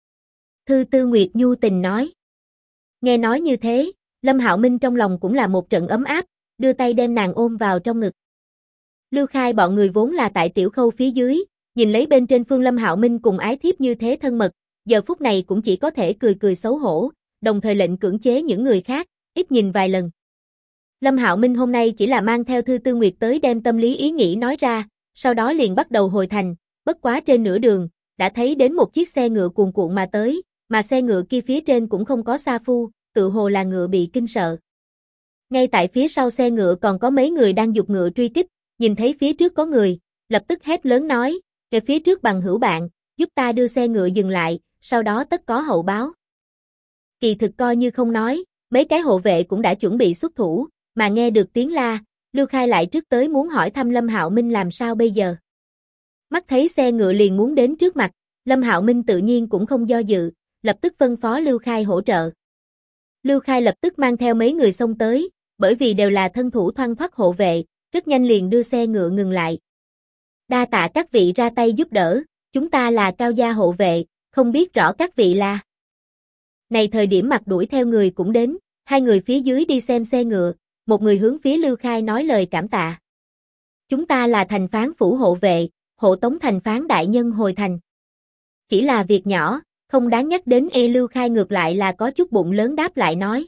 S1: Tư Nguyệt nhu tình nói. Nghe nói như thế, Lâm Hạo Minh trong lòng cũng là một trận ấm áp, đưa tay đem nàng ôm vào trong ngực. Lưu Khai bọn người vốn là tại tiểu khâu phía dưới, nhìn lấy bên trên phương Lâm Hạo Minh cùng ái thiếp như thế thân mật, giờ phút này cũng chỉ có thể cười cười xấu hổ, đồng thời lệnh cưỡng chế những người khác, ít nhìn vài lần. Lâm Hạo Minh hôm nay chỉ là mang theo Tư Nguyệt tới đem tâm lý ý nghĩ nói ra, sau đó liền bắt đầu hồi thành, bất quá trên nửa đường, đã thấy đến một chiếc xe ngựa cuồn cuộn mà tới, mà xe ngựa kia phía trên cũng không có sa phu, tự hồ là ngựa bị kinh sợ. Ngay tại phía sau xe ngựa còn có mấy người đang giục ngựa truy kích, nhìn thấy phía trước có người, lập tức hét lớn nói, về phía trước bằng hữu bạn, giúp ta đưa xe ngựa dừng lại, sau đó tất có hậu báo. Kỳ thực coi như không nói, mấy cái hộ vệ cũng đã chuẩn bị xuất thủ, mà nghe được tiếng la, Lưu Khai lại trước tới muốn hỏi thăm Lâm Hạo Minh làm sao bây giờ. Mắt thấy xe ngựa liền muốn đến trước mặt, Lâm Hạo Minh tự nhiên cũng không do dự, lập tức phân phó Lưu Khai hỗ trợ. Lưu Khai lập tức mang theo mấy người xông tới, bởi vì đều là thân thủ thoăn thoắt hộ vệ, rất nhanh liền đưa xe ngựa ngừng lại. Đa tạ các vị ra tay giúp đỡ, chúng ta là Cao gia hộ vệ, không biết rõ các vị là. Này thời điểm mặt đuổi theo người cũng đến, hai người phía dưới đi xem xe ngựa, một người hướng phía Lưu Khai nói lời cảm tạ. Chúng ta là thành phán phủ hộ vệ, hộ tống thành phán đại nhân hồi thành. Chỉ là việc nhỏ, không đáng nhắc đến. Lưu Khai ngược lại là có chút bụng lớn đáp lại nói.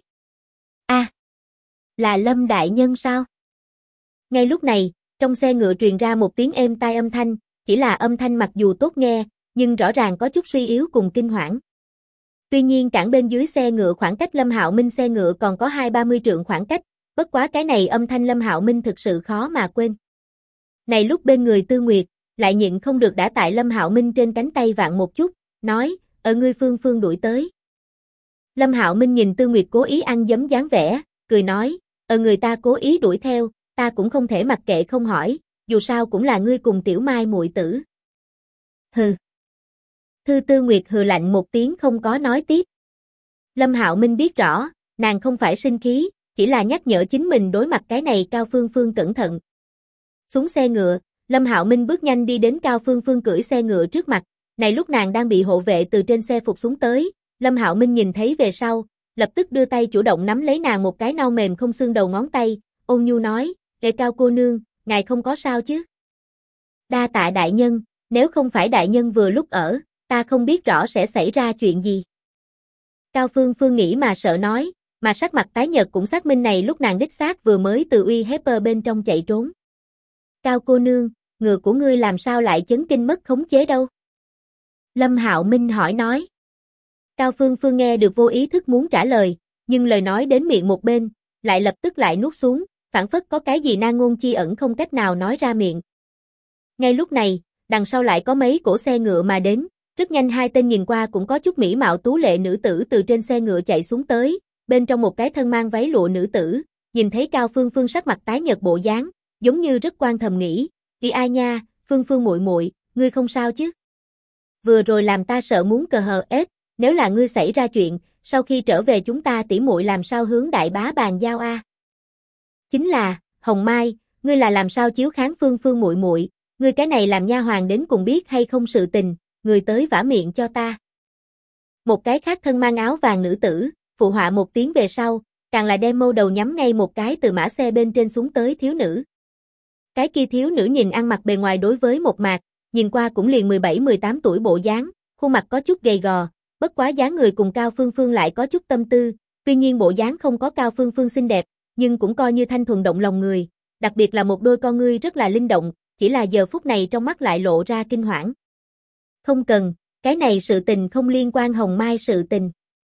S1: Là Lâm đại nhân sao? Ngay lúc này, trong xe ngựa truyền ra một tiếng êm tai âm thanh, chỉ là âm thanh mặc dù tốt nghe, nhưng rõ ràng có chút suy yếu cùng kinh hoảng. Tuy nhiên cản bên dưới xe ngựa khoảng cách Lâm Hạo Minh xe ngựa còn có 20-30 trượng khoảng cách, bất quá cái này âm thanh Lâm Hạo Minh thực sự khó mà quên. Này lúc bên người Tư Nguyệt, lại nhịn không được đã tại Lâm Hạo Minh trên cánh tay vạn một chút, nói, ở ngươi phương đuổi tới. Lâm Hạo Minh nhìn Tư Nguyệt cố ý ăn dấm dáng vẻ, cười nói, người ta cố ý đuổi theo, ta cũng không thể mặc kệ không hỏi, dù sao cũng là ngươi cùng Tiểu Mai muội tử. Hừ. Tư Nguyệt hừ lạnh một tiếng không có nói tiếp. Lâm Hạo Minh biết rõ, nàng không phải sinh khí, chỉ là nhắc nhở chính mình đối mặt cái này Cao Phương cẩn thận. Xuống xe ngựa, Lâm Hạo Minh bước nhanh đi đến Cao Phương cưỡi xe ngựa trước mặt, này lúc nàng đang bị hộ vệ từ trên xe phục xuống tới, Lâm Hạo Minh nhìn thấy về sau, lập tức đưa tay chủ động nắm lấy nàng một cái nau mềm không xương đầu ngón tay, ôn nhu nói, Cao cô nương, ngài không có sao chứ? Đa tạ đại nhân, nếu không phải đại nhân vừa lúc ở, ta không biết rõ sẽ xảy ra chuyện gì. Cao Phương Phương nghĩ mà sợ nói, mà sắc mặt tái nhợt cũng xác minh này lúc nàng đích xác vừa mới từ uy hiếp bên trong chạy trốn. Cao cô nương, ngựa của ngươi làm sao lại chấn kinh mất khống chế đâu? Lâm Hạo Minh hỏi nói. Cao Phương Phương nghe được vô ý thức muốn trả lời, nhưng lời nói đến miệng một bên, lại lập tức lại nuốt xuống, phảng phất có cái gì nan ngôn chi ẩn không cách nào nói ra miệng. Ngay lúc này, đằng sau lại có mấy cỗ xe ngựa mà đến, rất nhanh hai tên nhìn qua cũng có chút mỹ mạo tú lệ nữ tử từ trên xe ngựa chạy xuống tới, bên trong một cái thân mang váy lụa nữ tử, nhìn thấy Cao Phương Phương sắc mặt tái nhợt bộ dáng, giống như rất quan thầm nghĩ, "Đi ai nha, Phương Phương muội muội, ngươi không sao chứ? Vừa rồi làm ta sợ muốn cờ hờ ết, nếu là ngươi xảy ra chuyện, sau khi trở về chúng ta tỉ muội làm sao hướng đại bá bàn giao a?" Chính là, Hồng Mai, ngươi là làm sao chiếu kháng Phương Phương muội muội, ngươi cái này làm nha hoàn đến cùng biết hay không sự tình, người tới vả miệng cho ta. Một cái khác thân mang áo vàng nữ tử, phụ họa một tiếng về sau, càng là đem mâu đầu nhắm ngay một cái từ mã xe bên trên xuống tới thiếu nữ. Cái kia thiếu nữ nhìn ăn mặc bề ngoài đối với một mạc, nhìn qua cũng liền 17-18 tuổi bộ dáng, khuôn mặt có chút gầy gò, bất quá dáng người cùng Cao Phương Phương lại có chút tâm tư, tuy nhiên bộ dáng không có Cao Phương Phương xinh đẹp, nhưng cũng coi như thanh thuần động lòng người, đặc biệt là một đôi con ngươi rất là linh động, chỉ là giờ phút này trong mắt lại lộ ra kinh hoảng. Không cần, cái này sự tình không liên quan Hồng Mai sự tình.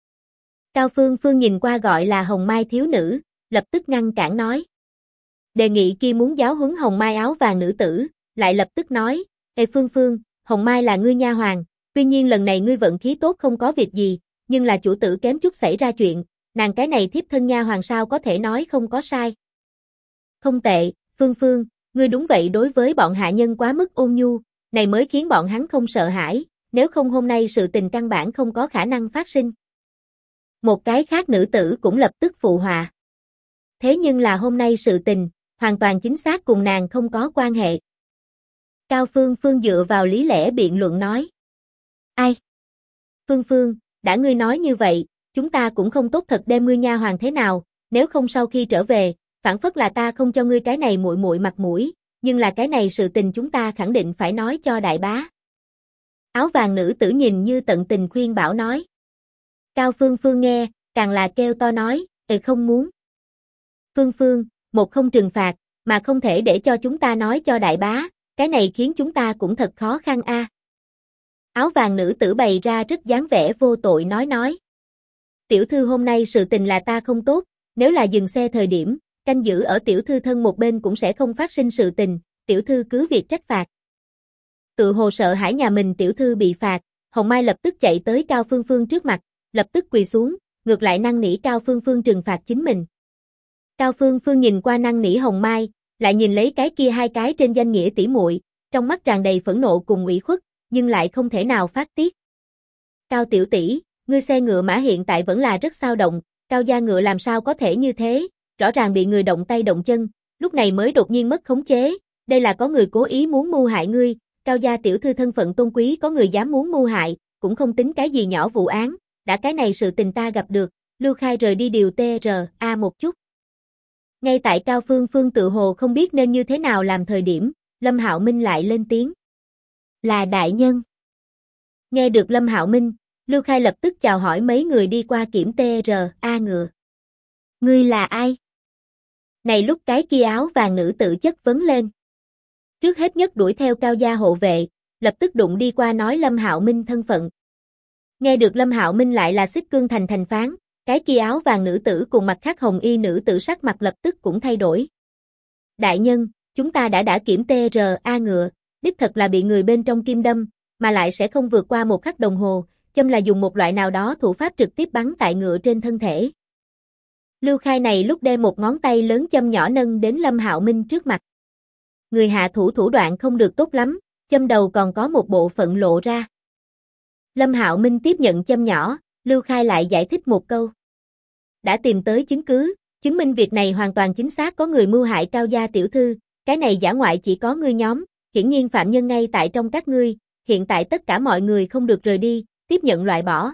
S1: Cao Phương Phương nhìn qua gọi là Hồng Mai thiếu nữ, lập tức ngăn cản nói. Đề nghị kia muốn giáo huấn Hồng Mai áo vàng nữ tử, lại lập tức nói, Ê Phương Phương, Hồng Mai là ngươi nha hoàn, tuy nhiên lần này ngươi vận khí tốt không có việc gì, nhưng là chủ tử kém chút xảy ra chuyện, nàng cái này thiếp thân nha hoàn sao có thể nói không có sai. Không tệ, Phương Phương, ngươi đúng vậy đối với bọn hạ nhân quá mức ôn nhu, này mới khiến bọn hắn không sợ hãi, nếu không hôm nay sự tình căn bản không có khả năng phát sinh. Một cái khác nữ tử cũng lập tức phụ họa. Thế nhưng là hôm nay sự tình, hoàn toàn chính xác cùng nàng không có quan hệ. Cao Phương Phương dựa vào lý lẽ biện luận nói. Ai? Phương Phương, đã ngươi nói như vậy, chúng ta cũng không tốt thật đem ngươi nha hoàn thế nào, nếu không sau khi trở về, phản phất là ta không cho ngươi cái này muội muội mặt mũi, nhưng là cái này sự tình chúng ta khẳng định phải nói cho đại bá. Áo vàng nữ tử nhìn như tận tình khuyên bảo nói. Cao Phương Phương nghe, càng là kêu to nói, không muốn. Phương Phương, một không trừng phạt, mà không thể để cho chúng ta nói cho đại bá, cái này khiến chúng ta cũng thật khó khăn a. Áo vàng nữ tử bày ra rất dáng vẻ vô tội nói. Tiểu thư hôm nay sự tình là ta không tốt, nếu là dừng xe thời điểm, canh giữ ở tiểu thư thân một bên cũng sẽ không phát sinh sự tình, tiểu thư cứ việc trách phạt. Tự hồ sợ hãi nhà mình tiểu thư bị phạt, Hồng Mai lập tức chạy tới Cao Phương Phương trước mặt, lập tức quỳ xuống, ngược lại năn nỉ Cao Phương Phương trừng phạt chính mình. Cao Phương Phương nhìn qua năn nỉ Hồng Mai, lại nhìn lấy cái kia hai cái trên danh nghĩa tỉ muội, trong mắt tràn đầy phẫn nộ cùng ủy khuất, nhưng lại không thể nào phát tiết. Cao tiểu tỷ, ngươi xe ngựa mã hiện tại vẫn là rất xao động, Cao gia ngựa làm sao có thể như thế, rõ ràng bị người động tay động chân, lúc này mới đột nhiên mất khống chế, đây là có người cố ý muốn mưu hại ngươi, Cao gia tiểu thư thân phận tôn quý có người dám muốn mưu hại, cũng không tính cái gì nhỏ vụ án, đã cái này sự tình ta gặp được, Lưu Khai rời đi điều TRA một chút. Ngay tại Cao Phương Phương tự hồ không biết nên như thế nào làm thời điểm, Lâm Hạo Minh lại lên tiếng. Là đại nhân. Nghe được Lâm Hạo Minh, Lưu Khai lập tức chào hỏi mấy người đi qua kiểm TRA ngựa. Ngươi là ai? Này lúc cái kia áo vàng nữ tự chất vấn lên. Trước hết nhất đuổi theo Cao gia hộ vệ, lập tức đụng đi qua nói Lâm Hạo Minh thân phận. Nghe được Lâm Hạo Minh lại là Xích Cương Thành thành phán, cái kia áo vàng nữ tử cùng mặt khác hồng y nữ tử sắc mặt lập tức cũng thay đổi. Đại nhân, chúng ta đã kiểm TRA ngựa, đích thật là bị người bên trong kim đâm, mà lại sẽ không vượt qua một khắc đồng hồ, châm là dùng một loại nào đó thủ pháp trực tiếp bắn tại ngựa trên thân thể. Lưu Khai này lúc đem một ngón tay lớn châm nhỏ nâng đến Lâm Hạo Minh trước mặt. Người hạ thủ thủ đoạn không được tốt lắm, châm đầu còn có một bộ phận lộ ra. Lâm Hạo Minh tiếp nhận châm nhỏ, Lưu Khai lại giải thích một câu. Đã tìm tới chứng cứ, chứng minh việc này hoàn toàn chính xác có người mưu hại Cao gia tiểu thư, cái này giả ngoại chỉ có ngươi nhóm, hiển nhiên phạm nhân ngay tại trong các ngươi, hiện tại tất cả mọi người không được rời đi, tiếp nhận loại bỏ.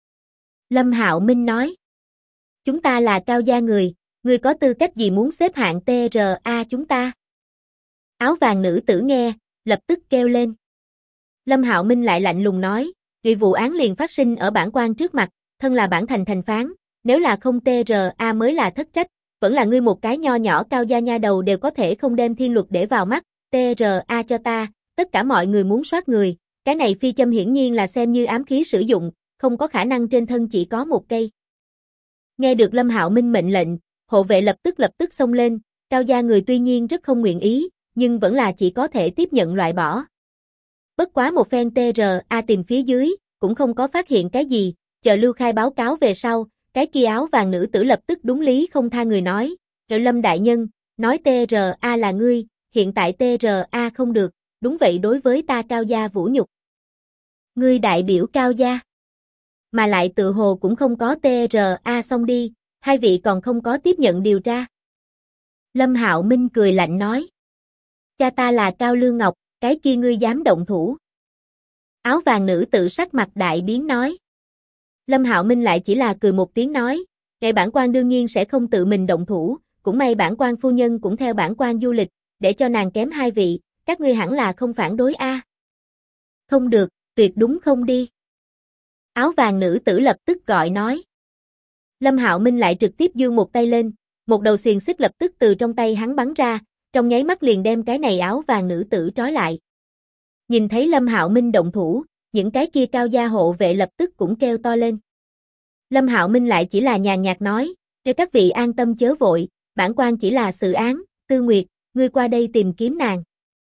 S1: Lâm Hạo Minh nói. Chúng ta là Cao gia người, ngươi có tư cách gì muốn xếp hạng TRA chúng ta? Áo vàng nữ tử nghe, lập tức kêu lên. Lâm Hạo Minh lại lạnh lùng nói, Vì vụ án liền phát sinh ở bản quan trước mặt, thân là bản thành phán, nếu là không TRA mới là thất trách, vẫn là ngươi một cái nho nhỏ cao gia nha đầu đều có thể không đem thiên luật để vào mắt, TRA cho ta, tất cả mọi người muốn soát người, cái này phi châm hiển nhiên là xem như ám khí sử dụng, không có khả năng trên thân chỉ có một cây. Nghe được Lâm Hạo Minh mệnh lệnh, hộ vệ lập tức xông lên, cao gia người tuy nhiên rất không nguyện ý, nhưng vẫn là chỉ có thể tiếp nhận loại bỏ. Bất quá một phen TRA tìm phía dưới, cũng không có phát hiện cái gì, chờ Lưu Khai báo cáo về sau, cái kia áo vàng nữ tử lập tức đúng lý không tha người nói, Lâm đại nhân, nói TRA là ngươi, hiện tại TRA không được, đúng vậy đối với ta cao gia vũ nhục. Ngươi đại biểu cao gia, mà lại tự hồ cũng không có TRA xong đi, hai vị còn không có tiếp nhận điều tra. Lâm Hạo Minh cười lạnh nói, cha ta là Cao Lương Ngọc, cái kia ngươi dám động thủ. Áo vàng nữ tử sắc mặt đại biến nói. Lâm Hạo Minh lại chỉ là cười một tiếng nói, ngài bản quan đương nhiên sẽ không tự mình động thủ, cũng may bản quan phu nhân cũng theo bản quan du lịch, để cho nàng kém hai vị, các ngươi hẳn là không phản đối a. Không được, tuyệt đúng không đi. Áo vàng nữ tử lập tức gọi nói. Lâm Hạo Minh lại trực tiếp giương một tay lên, một đầu xiềng xích lập tức từ trong tay hắn bắn ra, trong nháy mắt liền đem cái này áo vàng nữ tử trói lại. Nhìn thấy Lâm Hạo Minh động thủ, những cái kia cao gia hộ vệ lập tức cũng kêu to lên. Lâm Hạo Minh lại chỉ là nhàn nhạt nói, cho các vị an tâm chớ vội, bản quan chỉ là xử án, Tư Nguyệt, ngươi qua đây tìm kiếm nàng.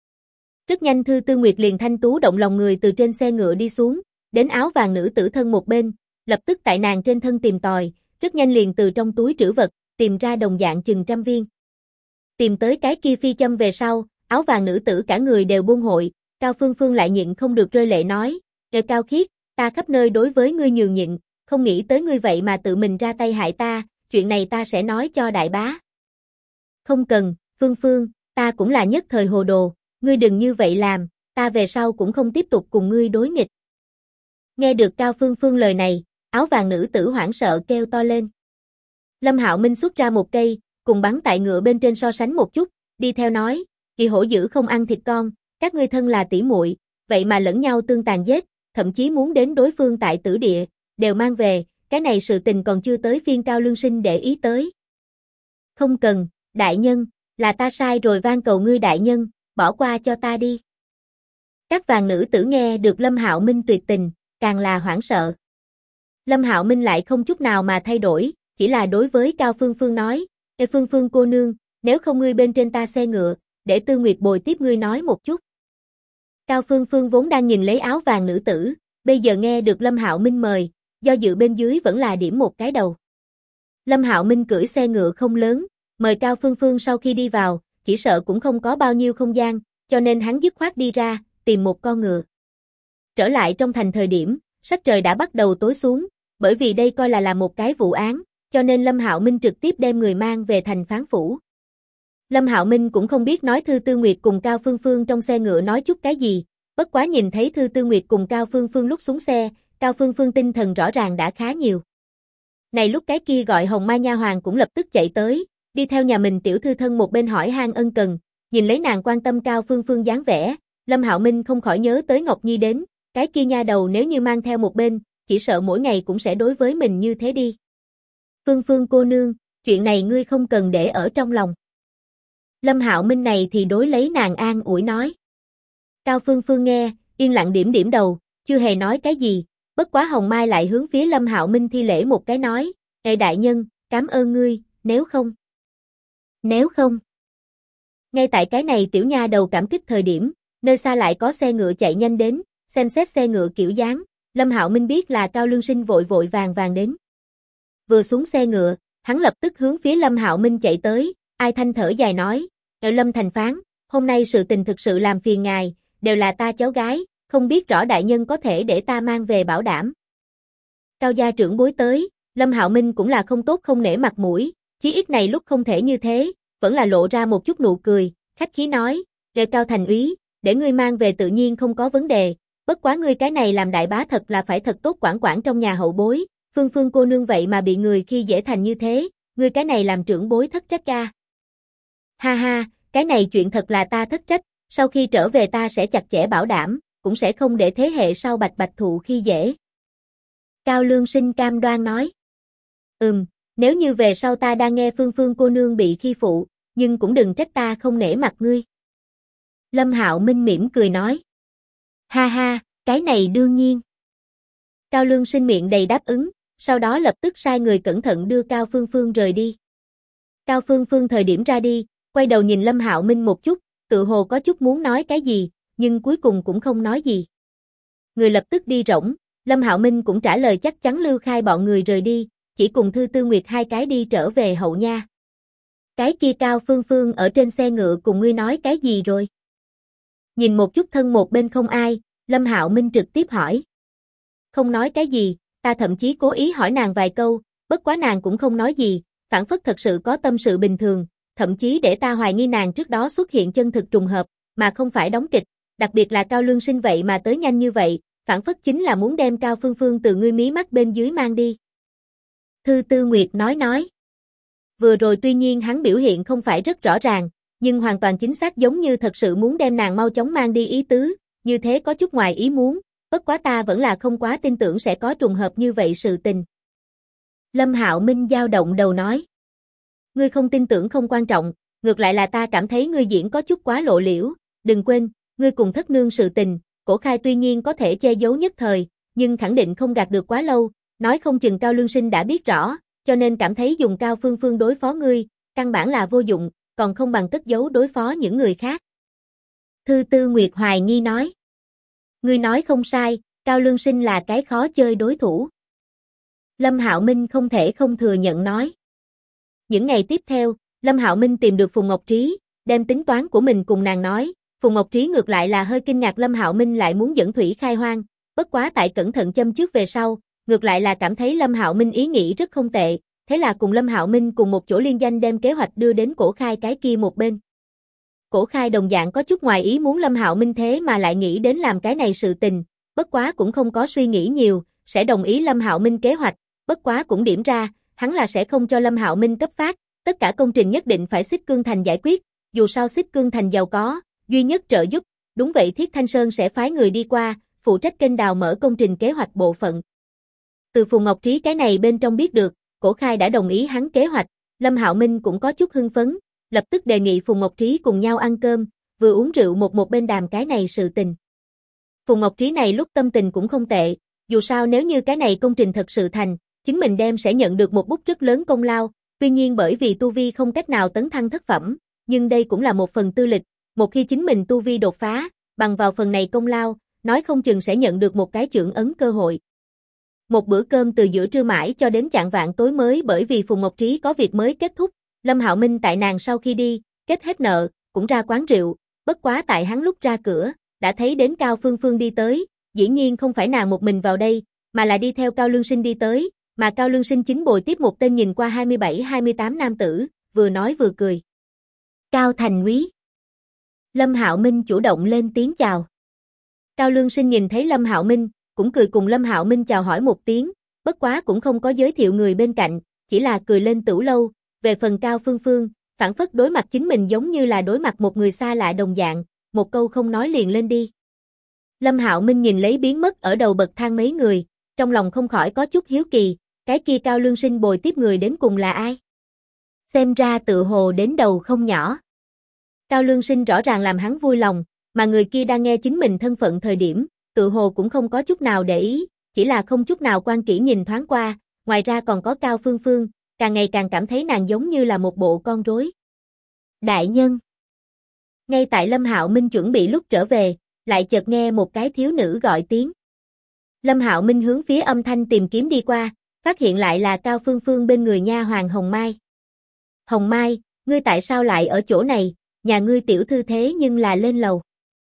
S1: Rất nhanh Tư Nguyệt liền thanh tú động lòng người từ trên xe ngựa đi xuống, đến áo vàng nữ tử thân một bên, lập tức tại nàng trên thân tìm tòi, rất nhanh liền từ trong túi trữ vật, tìm ra đồng dạng chừng 100 viên. Tìm tới cái kia phi châm về sau, áo vàng nữ tử cả người đều buông hội, Cao Phương Phương lại nhịn không được rơi lệ nói, Cao Khiết, ta khắp nơi đối với ngươi nhường nhịn, không nghĩ tới ngươi vậy mà tự mình ra tay hại ta, chuyện này ta sẽ nói cho đại bá. Không cần, Phương Phương, ta cũng là nhất thời hồ đồ, ngươi đừng như vậy làm, ta về sau cũng không tiếp tục cùng ngươi đối nghịch. Nghe được Cao Phương Phương lời này, áo vàng nữ tử hoảng sợ kêu to lên. Lâm Hạo Minh xuất ra một cây, cùng bắn tại ngựa bên trên so sánh một chút, đi theo nói, kỳ hổ dữ không ăn thịt con, các ngươi thân là tỷ muội, vậy mà lẫn nhau tương tàn giết, thậm chí muốn đến đối phương tại tử địa, đều mang về, cái này sự tình còn chưa tới phiên Cao Lương Sinh để ý tới. Không cần, đại nhân, là ta sai rồi van cầu ngươi đại nhân, bỏ qua cho ta đi. Các vàng nữ tử nghe được Lâm Hạo Minh tuyệt tình, càng là hoảng sợ. Lâm Hạo Minh lại không chút nào mà thay đổi, chỉ là đối với Cao Phương Phương nói, Phương Phương cô nương, nếu không ngươi bên trên ta xe ngựa, để Tư Nguyệt bồi tiếp ngươi nói một chút. Cao Phương Phương vốn đang nhìn lấy áo vàng nữ tử, bây giờ nghe được Lâm Hạo Minh mời, do dự bên dưới vẫn là điểm một cái đầu. Lâm Hạo Minh cưỡi xe ngựa không lớn, mời Cao Phương Phương sau khi đi vào, chỉ sợ cũng không có bao nhiêu không gian, cho nên hắn dứt khoát đi ra, tìm một con ngựa. Trở lại trong thành thời điểm, sắc trời đã bắt đầu tối xuống, bởi vì đây coi là một cái vụ án, cho nên Lâm Hạo Minh trực tiếp đem người mang về thành phán phủ. Lâm Hạo Minh cũng không biết nói Tư Nguyệt cùng Cao Phương Phương trong xe ngựa nói chút cái gì, bất quá nhìn thấy Tư Nguyệt cùng Cao Phương Phương lúc xuống xe, Cao Phương Phương tinh thần rõ ràng đã khá nhiều. Này lúc cái kia gọi Hồng Mai nha hoàn cũng lập tức chạy tới, đi theo nhà mình tiểu thư thân một bên hỏi han ân cần, nhìn lấy nàng quan tâm Cao Phương Phương dáng vẻ, Lâm Hạo Minh không khỏi nhớ tới Ngọc Nhi đến, cái kia nha đầu nếu như mang theo một bên, chỉ sợ mỗi ngày cũng sẽ đối với mình như thế đi. Phương Phương cô nương, chuyện này ngươi không cần để ở trong lòng. Lâm Hạo Minh này thì đối lấy nàng an ủi nói. Cao Phương Phương nghe, yên lặng điểm điểm đầu, chưa hề nói cái gì, bất quá Hồng Mai lại hướng phía Lâm Hạo Minh thi lễ một cái nói, Ê đại nhân, cảm ơn ngươi, nếu không. Ngay tại cái này tiểu nha đầu cảm kích thời điểm, nơi xa lại có xe ngựa chạy nhanh đến, xem xét xe ngựa kiểu dáng, Lâm Hạo Minh biết là Cao Lương Sinh vội vội vàng vàng đến. Vừa xuống xe ngựa, hắn lập tức hướng phía Lâm Hạo Minh chạy tới, ai thanh thở dài nói, Lâm thành phán, hôm nay sự tình thực sự làm phiền ngài, đều là ta cháu gái, không biết rõ đại nhân có thể để ta mang về bảo đảm. Cao gia trưởng bối tới, Lâm Hạo Minh cũng là không tốt không nể mặt mũi, chí ít này lúc không thể như thế, vẫn là lộ ra một chút nụ cười, khách khí nói, Cao thành úy, để ngươi mang về tự nhiên không có vấn đề, bất quá ngươi cái này làm đại bá thật là phải thật tốt quản trong nhà hậu bối, Phương Phương cô nương vậy mà bị người khi dễ thành như thế, ngươi cái này làm trưởng bối thất trách ca. Ha ha, cái này chuyện thật là ta thất trách, sau khi trở về ta sẽ chặt chẽ bảo đảm, cũng sẽ không để thế hệ sau Bạch Bạch thụ khi dễ. Cao Lương Sinh cam đoan nói. Nếu như về sau ta đang nghe Phương Phương cô nương bị khi phụ, nhưng cũng đừng trách ta không nể mặt ngươi. Lâm Hạo Minh mỉm cười nói. Ha ha, cái này đương nhiên. Cao Lương Sinh miệng đầy đáp ứng, sau đó lập tức sai người cẩn thận đưa Cao Phương Phương rời đi. Cao Phương Phương thời điểm ra đi, quay đầu nhìn Lâm Hạo Minh một chút, tự hồ có chút muốn nói cái gì, nhưng cuối cùng cũng không nói gì. Người lập tức đi rỗng, Lâm Hạo Minh cũng trả lời chắc chắn lưu khai bọn người rời đi, chỉ cùng Thư Tư Nguyệt hai cái đi trở về hậu nha. Cái kia Cao Phương Phương ở trên xe ngựa cùng ngươi nói cái gì rồi? Nhìn một chút thân một bên không ai, Lâm Hạo Minh trực tiếp hỏi. Không nói cái gì, ta thậm chí cố ý hỏi nàng vài câu, bất quá nàng cũng không nói gì, phản phất thật sự có tâm sự bình thường, thậm chí để ta hoài nghi nàng trước đó xuất hiện chân thực trùng hợp, mà không phải đóng kịch, đặc biệt là Cao Lương Sinh vậy mà tới nhanh như vậy, phản phất chính là muốn đem Cao Phương Phương từ ngươi mí mắt bên dưới mang đi. Thư Tư Nguyệt nói. Vừa rồi tuy nhiên hắn biểu hiện không phải rất rõ ràng, nhưng hoàn toàn chính xác giống như thật sự muốn đem nàng mau chóng mang đi ý tứ, như thế có chút ngoài ý muốn, bất quá ta vẫn là không quá tin tưởng sẽ có trùng hợp như vậy sự tình. Lâm Hạo Minh dao động đầu nói. Ngươi không tin tưởng không quan trọng, ngược lại là ta cảm thấy ngươi diễn có chút quá lộ liễu, đừng quên, ngươi cùng thất nương sự tình, Cổ Khai tuy nhiên có thể che giấu nhất thời, nhưng khẳng định không gạt được quá lâu, nói không chừng Cao Lương Sinh đã biết rõ, cho nên cảm thấy dùng Cao Phương Phương đối phó ngươi, căn bản là vô dụng, còn không bằng cất giấu đối phó những người khác. Thư Tư Nguyệt hoài nghi nói. Ngươi nói không sai, Cao Lương Sinh là cái khó chơi đối thủ. Lâm Hạo Minh không thể không thừa nhận nói. Những ngày tiếp theo, Lâm Hạo Minh tìm được Phùng Ngọc Trí, đem tính toán của mình cùng nàng nói, Phùng Ngọc Trí ngược lại là hơi kinh ngạc Lâm Hạo Minh lại muốn dẫn Thủy khai hoang, bất quá tại cẩn thận châm trước về sau, ngược lại là cảm thấy Lâm Hạo Minh ý nghĩ rất không tệ, thế là cùng Lâm Hạo Minh cùng một chỗ liên danh đem kế hoạch đưa đến Cổ Khai cái kia một bên. Cổ Khai đồng dạng có chút ngoài ý muốn Lâm Hạo Minh thế mà lại nghĩ đến làm cái này sự tình, bất quá cũng không có suy nghĩ nhiều, sẽ đồng ý Lâm Hạo Minh kế hoạch, bất quá cũng điểm ra, hắn là sẽ không cho Lâm Hạo Minh cấp phát, tất cả công trình nhất định phải Xích Cương Thành giải quyết, dù sao Xích Cương Thành giàu có, duy nhất trợ giúp, đúng vậy Thiết Thanh Sơn sẽ phái người đi qua, phụ trách kênh đào mở công trình kế hoạch bộ phận. Từ Phùng Ngọc Trí cái này bên trong biết được, Cổ Khai đã đồng ý hắn kế hoạch, Lâm Hạo Minh cũng có chút hưng phấn, lập tức đề nghị Phùng Ngọc Trí cùng nhau ăn cơm, vừa uống rượu một bên đàm cái này sự tình. Phùng Ngọc Trí này lúc tâm tình cũng không tệ, dù sao nếu như cái này công trình thật sự thành, chính mình đem sẽ nhận được một bút rất lớn công lao, tuy nhiên bởi vì tu vi không cách nào tấn thăng thất phẩm, nhưng đây cũng là một phần tư lịch, một khi chính mình tu vi đột phá, bằng vào phần này công lao, nói không chừng sẽ nhận được một cái chưởng ấn cơ hội. Một bữa cơm từ giữa trưa mãi cho đến chạng vạng tối mới bởi vì Phùng Ngọc Trí có việc mới kết thúc, Lâm Hạo Minh tại nàng sau khi đi, kết hết nợ, cũng ra quán rượu, bất quá tại hắn lúc ra cửa, đã thấy đến Cao Phương Phương đi tới, dĩ nhiên không phải nàng một mình vào đây, mà là đi theo Cao Lương Sinh đi tới, mà Cao Lương Sinh chính bồi tiếp một tên nhìn qua 27-28 nam tử, vừa nói vừa cười. Cao Thành Úy. Lâm Hạo Minh chủ động lên tiếng chào. Cao Lương Sinh nhìn thấy Lâm Hạo Minh, cũng cười cùng Lâm Hạo Minh chào hỏi một tiếng, bất quá cũng không có giới thiệu người bên cạnh, chỉ là cười lên tửu lâu, về phần Cao Phương Phương, phản phất đối mặt chính mình giống như là đối mặt một người xa lạ đồng dạng, một câu không nói liền lên đi. Lâm Hạo Minh nhìn lấy biến mất ở đầu bậc thang mấy người, trong lòng không khỏi có chút hiếu kỳ, cái kia Cao Lương Sinh bồi tiếp người đến cùng là ai? Xem ra tự hồ đến đầu không nhỏ. Cao Lương Sinh rõ ràng làm hắn vui lòng, mà người kia đang nghe chính mình thân phận thời điểm, tự hồ cũng không có chút nào để ý, chỉ là không chút nào quan kỹ nhìn thoáng qua, ngoài ra còn có Cao Phương Phương, càng ngày càng cảm thấy nàng giống như là một bộ con rối. Đại nhân. Ngay tại Lâm Hạo Minh chuẩn bị lúc trở về, lại chợt nghe một cái thiếu nữ gọi tiếng. Lâm Hạo Minh hướng phía âm thanh tìm kiếm đi qua, phát hiện lại là Cao Phương Phương bên người nha hoàn Hồng Mai. Hồng Mai, ngươi tại sao lại ở chỗ này, nhà ngươi tiểu thư thế nhưng là lên lầu.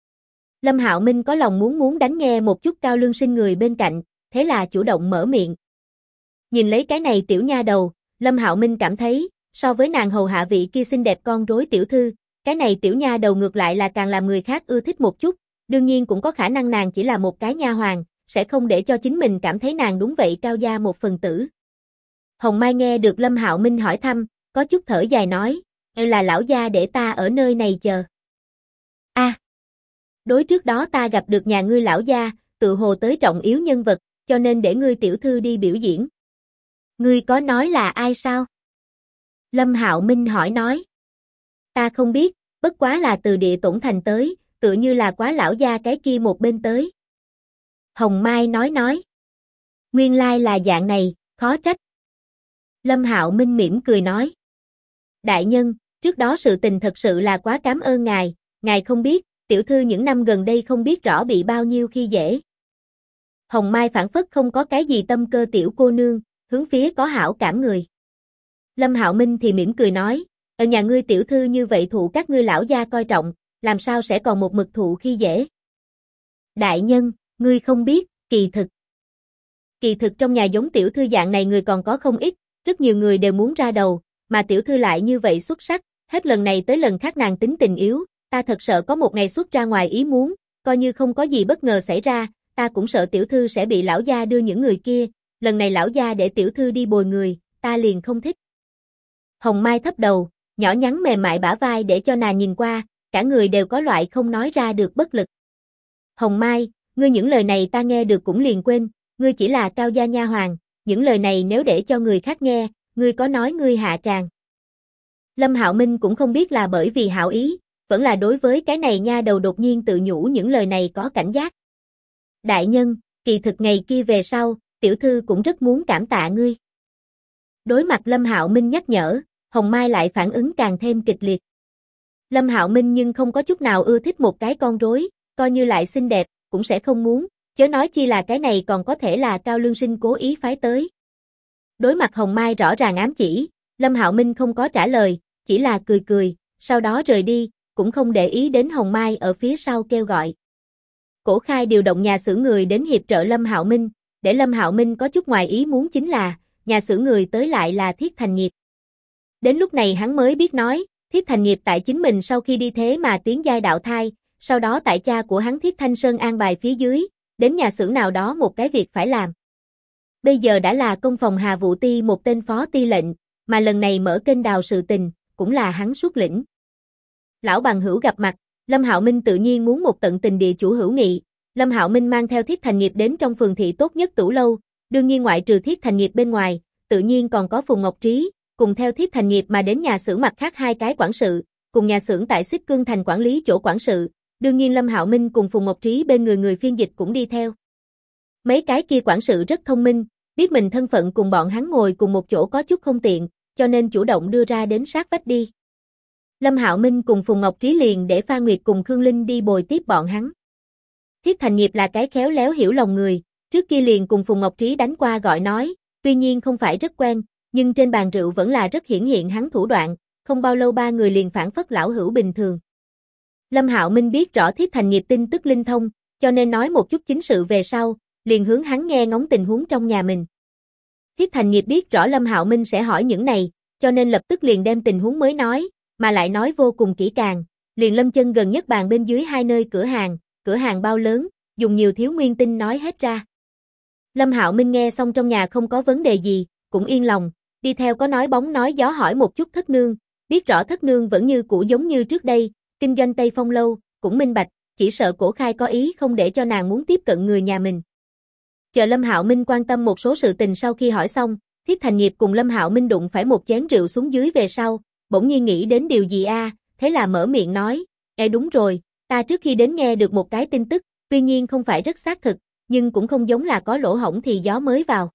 S1: Lâm Hạo Minh có lòng muốn đánh nghe một chút Cao Lương Sinh người bên cạnh, thế là chủ động mở miệng. Nhìn lấy cái này tiểu nha đầu, Lâm Hạo Minh cảm thấy, so với nàng hầu hạ vị kia xinh đẹp con rối tiểu thư, cái này tiểu nha đầu ngược lại là càng làm người khác ưa thích một chút, đương nhiên cũng có khả năng nàng chỉ là một cái nha hoàn, sẽ không để cho chính mình cảm thấy nàng đúng vậy cao gia một phần tử. Hồng Mai nghe được Lâm Hạo Minh hỏi thăm, có chút thở dài nói, là lão gia để ta ở nơi này chờ. Đối trước đó ta gặp được nhà ngươi lão gia, tự hồ tới trọng yếu nhân vật, cho nên để ngươi tiểu thư đi biểu diễn. Ngươi có nói là ai sao? Lâm Hạo Minh hỏi nói. Ta không biết, bất quá là từ Địa Tổn Thành tới, tựa như là Quá lão gia cái kia một bên tới. Hồng Mai nói. Nguyên lai là dạng này, khó trách. Lâm Hạo Minh mỉm cười nói. Đại nhân, trước đó sự tình thật sự là quá cảm ơn ngài không biết, tiểu thư những năm gần đây không biết rõ bị bao nhiêu khi dễ. Hồng Mai phản phất không có cái gì tâm cơ tiểu cô nương, hướng phía có hảo cảm người. Lâm Hạo Minh thì mỉm cười nói, ở nhà ngươi tiểu thư như vậy thụ các ngươi lão gia coi trọng, làm sao sẽ còn một mực thụ khi dễ. Đại nhân, ngươi không biết, kỳ thực trong nhà giống tiểu thư dạng này người còn có không ít, rất nhiều người đều muốn ra đầu, mà tiểu thư lại như vậy xuất sắc, hết lần này tới lần khác nàng tính tình yếu, ta thật sợ có một ngày xuất ra ngoài ý muốn, coi như không có gì bất ngờ xảy ra, ta cũng sợ tiểu thư sẽ bị lão gia đưa những người kia, lần này lão gia để tiểu thư đi bồi người, ta liền không thích. Hồng Mai thấp đầu, nhỏ nhắn mềm mại bả vai để cho nàng nhìn qua, cả người đều có loại không nói ra được bất lực. Hồng Mai, ngươi những lời này ta nghe được cũng liền quên, ngươi chỉ là cao gia nha hoàn, những lời này nếu để cho người khác nghe, ngươi có nói ngươi hạ tràng. Lâm Hạo Minh cũng không biết là bởi vì hảo ý, vẫn là đối với cái này nha đầu đột nhiên tự nhủ những lời này có cảnh giác. Đại nhân, kỳ thực ngày kia về sau, tiểu thư cũng rất muốn cảm tạ ngươi. Đối mặt Lâm Hạo Minh nhắc nhở, Hồng Mai lại phản ứng càng thêm kịch liệt. Lâm Hạo Minh nhưng không có chút nào ưa thích một cái con rối, coi như lại xinh đẹp, cũng sẽ không muốn, chớ nói chi là cái này còn có thể là Cao Lương Sinh cố ý phái tới. Đối mặt Hồng Mai rõ ràng ám chỉ, Lâm Hạo Minh không có trả lời, chỉ là cười, sau đó rời đi, cũng không để ý đến Hồng Mai ở phía sau kêu gọi. Cổ Khai điều động nhà xưởng người đến hiệp trợ Lâm Hạo Minh, để Lâm Hạo Minh có chút ngoài ý muốn chính là, nhà xưởng người tới lại là Thiết Thành Nghiệp. Đến lúc này hắn mới biết nói, Thiết Thành Nghiệp tại chính mình sau khi đi thế mà tiến giai đạo thai, sau đó tại cha của hắn Thiết Thanh Sơn an bài phía dưới, đến nhà xưởng nào đó một cái việc phải làm. Bây giờ đã là công phòng Hà Vụ Ti một tên phó ti lệnh, mà lần này mở kênh đào sự tình, cũng là hắn xuất lĩnh. Lão bằng hữu gặp mặt, Lâm Hạo Minh tự nhiên muốn một tận tình địa chủ hữu nghị. Lâm Hạo Minh mang theo Thiết Thành Nghiệp đến trong phường thị tốt nhất Tửu lâu, đương nhiên ngoại trừ Thiết Thành Nghiệp bên ngoài, tự nhiên còn có Phùng Ngọc Trí, cùng theo Thiết Thành Nghiệp mà đến nhà xưởng mặt khác hai cái quản sự, cùng nhà xưởng tại Xích Cương Thành quản lý chỗ quản sự, đương nhiên Lâm Hạo Minh cùng Phùng Ngọc Trí bên người phiên dịch cũng đi theo. Mấy cái kia quản sự rất thông minh, biết mình thân phận cùng bọn hắn ngồi cùng một chỗ có chút không tiện, cho nên chủ động đưa ra đến sát vách đi. Lâm Hạo Minh cùng Phùng Ngọc Trí liền để Pha Nguyệt cùng Khương Linh đi bồi tiếp bọn hắn. Thiết Thành Nghiệp là cái khéo léo hiểu lòng người, trước kia liền cùng Phùng Ngọc Trí đánh qua gọi nói, tuy nhiên không phải rất quen, nhưng trên bàn rượu vẫn là rất hiển hiện hắn thủ đoạn, không bao lâu ba người liền phản phất lão hữu bình thường. Lâm Hạo Minh biết rõ Thiết Thành Nghiệp tin tức linh thông, cho nên nói một chút chính sự về sau, liền hướng hắn nghe ngóng tình huống trong nhà mình. Thiết Thành Nghiệp biết rõ Lâm Hạo Minh sẽ hỏi những này, cho nên lập tức liền đem tình huống mới nói, mà lại nói vô cùng kỹ càng, liền lâm chân gần nhất bàn bên dưới hai nơi cửa hàng bao lớn, dùng nhiều thiếu nguyên tinh nói hết ra. Lâm Hạo Minh nghe xong trong nhà không có vấn đề gì, cũng yên lòng, đi theo có nói bóng nói gió hỏi một chút thất nương, biết rõ thất nương vẫn như cũ giống như trước đây, kinh doanh Tây Phong lâu, cũng minh bạch, chỉ sợ Cổ Khai có ý không để cho nàng muốn tiếp cận người nhà mình. Chờ Lâm Hạo Minh quan tâm một số sự tình sau khi hỏi xong, Thiết Thành Nghiệp cùng Lâm Hạo Minh đụng phải một chén rượu xuống dưới về sau, bỗng nhiên nghĩ đến điều gì thế là mở miệng nói, đúng rồi, ta trước khi đến nghe được một cái tin tức, tuy nhiên không phải rất xác thực, nhưng cũng không giống là có lỗ hổng thì gió mới vào.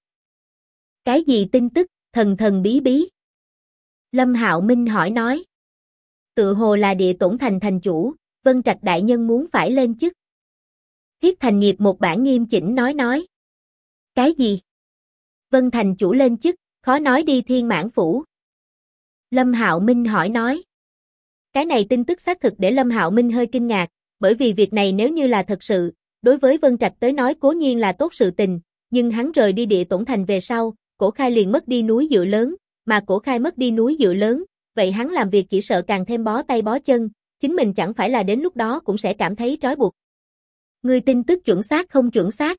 S1: Cái gì tin tức, thần thần bí bí? Lâm Hạo Minh hỏi nói. Tự hồ là Địa Tổn Thành thành chủ, Vân Trạch đại nhân muốn phải lên chức. Thiết Thành Nghiệp một bản nghiêm chỉnh nói. Cái gì? Vân thành chủ lên chức, khó nói đi Thiên Mãn phủ. Lâm Hạo Minh hỏi nói. Cái này tin tức xác thực để Lâm Hạo Minh hơi kinh ngạc, bởi vì việc này nếu như là thật sự, đối với Vân Trạch tới nói cố nhiên là tốt sự tình, nhưng hắn rời đi Địa Tổn Thành về sau, Cổ Khai liền mất đi núi dựa lớn, mà Cổ Khai mất đi núi dựa lớn, vậy hắn làm việc chỉ sợ càng thêm bó tay bó chân, chính mình chẳng phải là đến lúc đó cũng sẽ cảm thấy trói buộc. Ngươi tin tức chuẩn xác không chuẩn xác?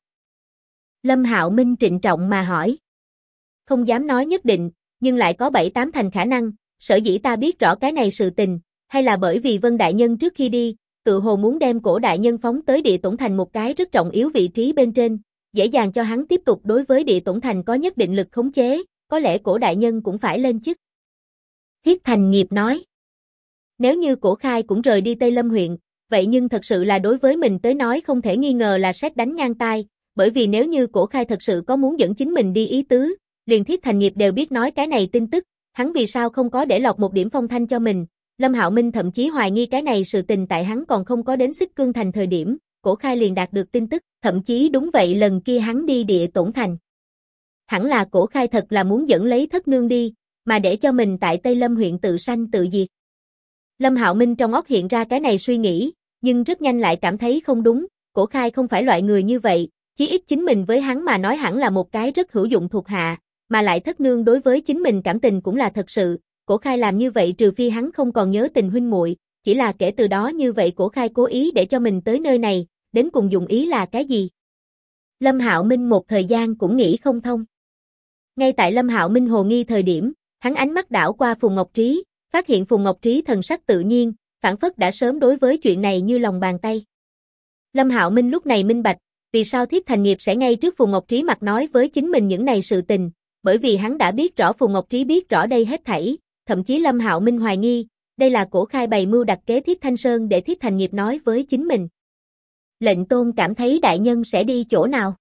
S1: Lâm Hạo Minh trịnh trọng mà hỏi. Không dám nói nhất định, nhưng lại có 7-8 thành khả năng, sở dĩ ta biết rõ cái này sự tình, hay là bởi vì Vân Đại Nhân trước khi đi, tự hồ muốn đem cổ đại nhân phóng tới địa tổn thành một cái rất trọng yếu vị trí bên trên, dễ dàng cho hắn tiếp tục đối với địa tổn thành có nhất định lực khống chế, có lẽ cổ đại nhân cũng phải lên chức. Thiết Thành Nghiệp nói. Nếu như cổ khai cũng rời đi Tây Lâm huyện, vậy nhưng thật sự là đối với mình tới nói không thể nghi ngờ là sét đánh ngang tai, bởi vì nếu như cổ khai thật sự có muốn dẫn chính mình đi ý tứ, liền Thiết Thành Nghiệp đều biết nói cái này tin tức, hắn vì sao không có để lọt một điểm phong thanh cho mình. Lâm Hạo Minh thậm chí hoài nghi cái này sự tình tại hắn còn không có đến Xích Cương thành thời điểm, cổ khai liền đạt được tin tức, thậm chí đúng vậy lần kia hắn đi địa tổn thành. Hẳn là cổ khai thật là muốn dẫn lấy thất nương đi, mà để cho mình tại Tây Lâm huyện tự sanh tự diệt. Lâm Hạo Minh trong óc hiện ra cái này suy nghĩ, nhưng rất nhanh lại cảm thấy không đúng, cổ khai không phải loại người như vậy, chí ít chính mình với hắn mà nói hẳn là một cái rất hữu dụng thuộc hạ, mà lại thất nương đối với chính mình cảm tình cũng là thật sự, cổ khai làm như vậy trừ phi hắn không còn nhớ tình huynh muội, chỉ là kể từ đó như vậy cổ khai cố ý để cho mình tới nơi này, đến cùng dụng ý là cái gì? Lâm Hạo Minh một thời gian cũng nghĩ không thông. Ngay tại Lâm Hạo Minh hồ nghi thời điểm, hắn ánh mắt đảo qua Phùng Ngọc Trí, phát hiện Phùng Ngọc Trí thần sắc tự nhiên, phảng phất đã sớm đối với chuyện này như lòng bàn tay. Lâm Hạo Minh lúc này minh bạch, vì sao Thiết Thành Nghiệp sẽ ngay trước Phùng Ngọc Trí mặt nói với chính mình những này sự tình, bởi vì hắn đã biết rõ Phùng Ngọc Trí biết rõ đây hết thảy, thậm chí Lâm Hạo Minh hoài nghi, đây là cổ khai bày mưu đặt kế Thiết Thanh Sơn để Thiết Thành Nghiệp nói với chính mình. Lệnh Tôn cảm thấy đại nhân sẽ đi chỗ nào?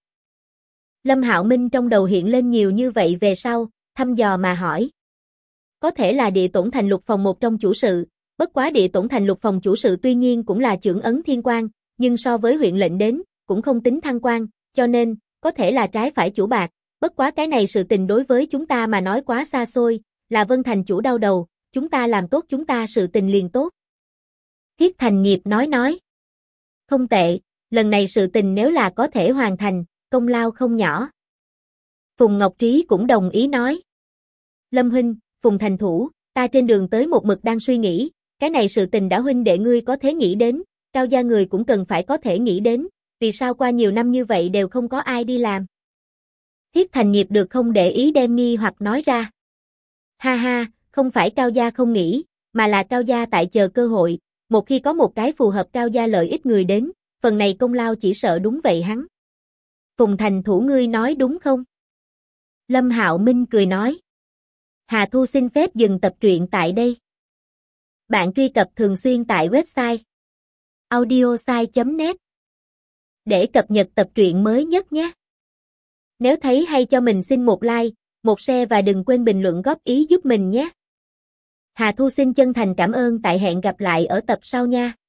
S1: Lâm Hạo Minh trong đầu hiện lên nhiều như vậy về sau, thăm dò mà hỏi. Có thể là địa tổn thành lục phòng một trong chủ sự, bất quá địa tổn thành lục phòng chủ sự tuy nhiên cũng là chưởng ấn thiên quan, nhưng so với huyện lệnh đến, cũng không tính thăng quan, cho nên, có thể là trái phải chủ bạc, bất quá cái này sự tình đối với chúng ta mà nói quá xa xôi, là Vân Thành chủ đau đầu, chúng ta làm tốt chúng ta sự tình liền tốt. Thiết Thành Nghiệp nói. Không tệ, lần này sự tình nếu là có thể hoàn thành, công lao không nhỏ. Phùng Ngọc Trí cũng đồng ý nói. Lâm huynh, Phùng thành thủ, ta trên đường tới một mực đang suy nghĩ, cái này sự tình đã huynh đệ ngươi có thể nghĩ đến, Cao gia người cũng cần phải có thể nghĩ đến, vì sao qua nhiều năm như vậy đều không có ai đi làm. Thiết Thành Nghiệp được không để ý đem nghi hoặc nói ra. Ha ha, không phải Cao gia không nghĩ, mà là Cao gia tại chờ cơ hội, một khi có một cái phù hợp Cao gia lợi ích người đến, phần này công lao chỉ sợ đúng vậy hắn. Phùng thành thủ ngươi nói đúng không? Lâm Hạo Minh cười nói. Hà Thu xin phép dừng tập truyện tại đây. Bạn truy cập thường xuyên tại website audiosai.net để cập nhật tập truyện mới nhất nhé. Nếu thấy hay cho mình xin một like, một share và đừng quên bình luận góp ý giúp mình nhé. Hà Thu xin chân thành cảm ơn, tại hẹn gặp lại ở tập sau nha.